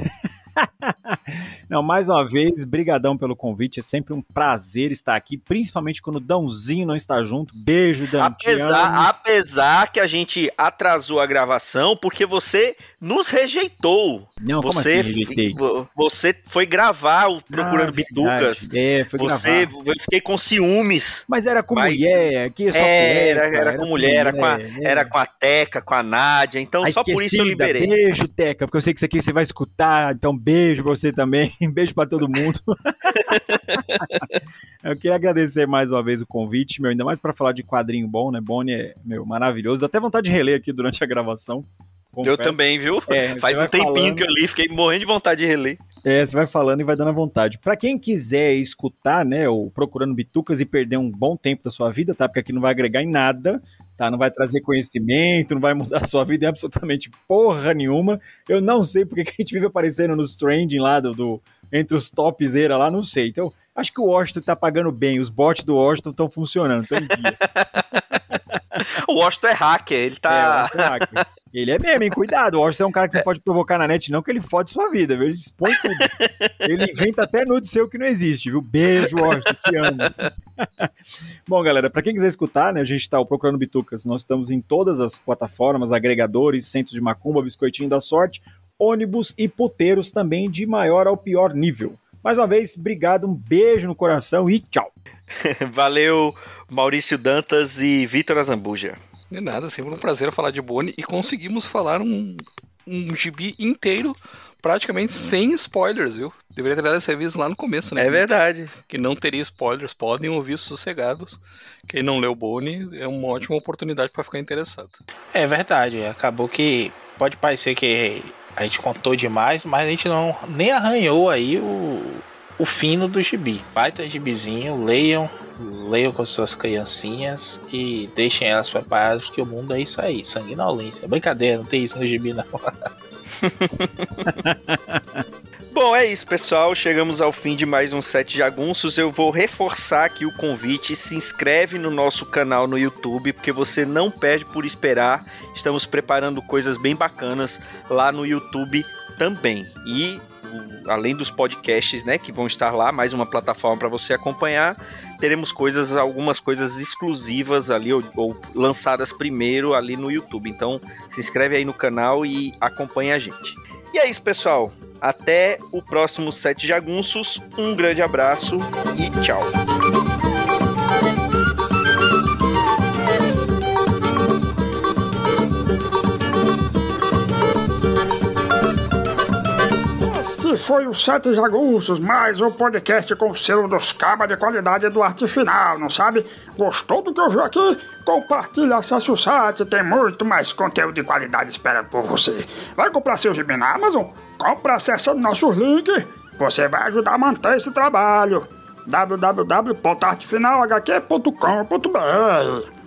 Não, mais uma vez, brigadão pelo convite, é sempre um prazer estar aqui, principalmente quando o Dãozinho não está junto. Beijo, Dan. Apesar que a gente atrasou a gravação, porque você nos rejeitou. Não, como assim rejeitei? Você foi gravar o Procurando Bitucas. Foi gravar. Eu fiquei com ciúmes. Mas era com mulher, aqui é só era com mulher, era com a Teca, com a Nádia, então só por isso eu liberei. Beijo, Teca, porque eu sei que isso aqui você vai escutar, então beijo pra você também, beijo pra todo mundo. Eu queria agradecer mais uma vez o convite, ainda mais pra falar de quadrinho bom, né? Bonnie é, maravilhoso. Dá até vontade de reler aqui durante a gravação. Confesso. Eu também, viu? Faz um tempinho que eu li, fiquei morrendo de vontade de reler. Você vai falando e vai dando a vontade. Pra quem quiser escutar, né, o Procurando Bitucas e perder um bom tempo da sua vida, tá? Porque aqui não vai agregar em nada, tá? Não vai trazer conhecimento, não vai mudar a sua vida em absolutamente porra nenhuma. Eu não sei porque que a gente vive aparecendo nos trending lá entre os topzera lá, não sei. Então, acho que o Washington tá pagando bem, os bots do Washington estão funcionando, estão em dia. O Washington é hacker, ele tá... É hacker. Ele é mesmo, hein? Cuidado, o Washington é um cara que você pode provocar na net, não, que ele fode sua vida, viu? Ele expõe tudo. Ele inventa até nude seu que não existe, viu? Beijo, Washington, te amo. Bom, galera, pra quem quiser escutar, né, a gente tá Procurando Bitucas, nós estamos em todas as plataformas, agregadores, centros de macumba, biscoitinho da sorte, ônibus e puteiros também de maior ao pior nível. Mais uma vez, obrigado, um beijo no coração e tchau. Valeu, Maurício Dantas e Vitor Azambuja. De nada, sempre um prazer falar de Bonnie e conseguimos falar um gibi inteiro praticamente sem spoilers, viu? Deveria ter dado esse aviso lá no começo, né? É verdade. Que não teria spoilers, podem ouvir sossegados. Quem não leu Bonnie é uma ótima oportunidade para ficar interessado. É verdade, acabou que pode parecer que a gente contou demais, mas a gente não nem arranhou aí o fino do gibi. Baita gibizinho, leiam com suas criancinhas e deixem elas preparadas, porque o mundo é isso aí, sanguinolência. Brincadeira, não tem isso no gibi não. Bom, é isso, pessoal. Chegamos ao fim de mais um Sete Jagunços. Eu vou reforçar aqui o convite. Se inscreve no nosso canal no YouTube, porque você não perde por esperar. Estamos preparando coisas bem bacanas lá no YouTube também. E além dos podcasts, né, que vão estar lá, mais uma plataforma para você acompanhar, teremos algumas coisas exclusivas ali, ou lançadas primeiro ali no YouTube. Então, se inscreve aí no canal e acompanha a gente. E é isso, pessoal. Até o próximo Sete Jagunços. Um grande abraço e tchau. Esse foi o Sete Jagunços, mais um podcast com o selo dos cabas de qualidade do Arte Final, não sabe? Gostou do que ouviu aqui? Compartilha, acesse o site, tem muito mais conteúdo de qualidade esperando por você. Vai comprar seu gibi na Amazon? Compra acessando nossos links. Você vai ajudar a manter esse trabalho. www.artefinalhq.com.br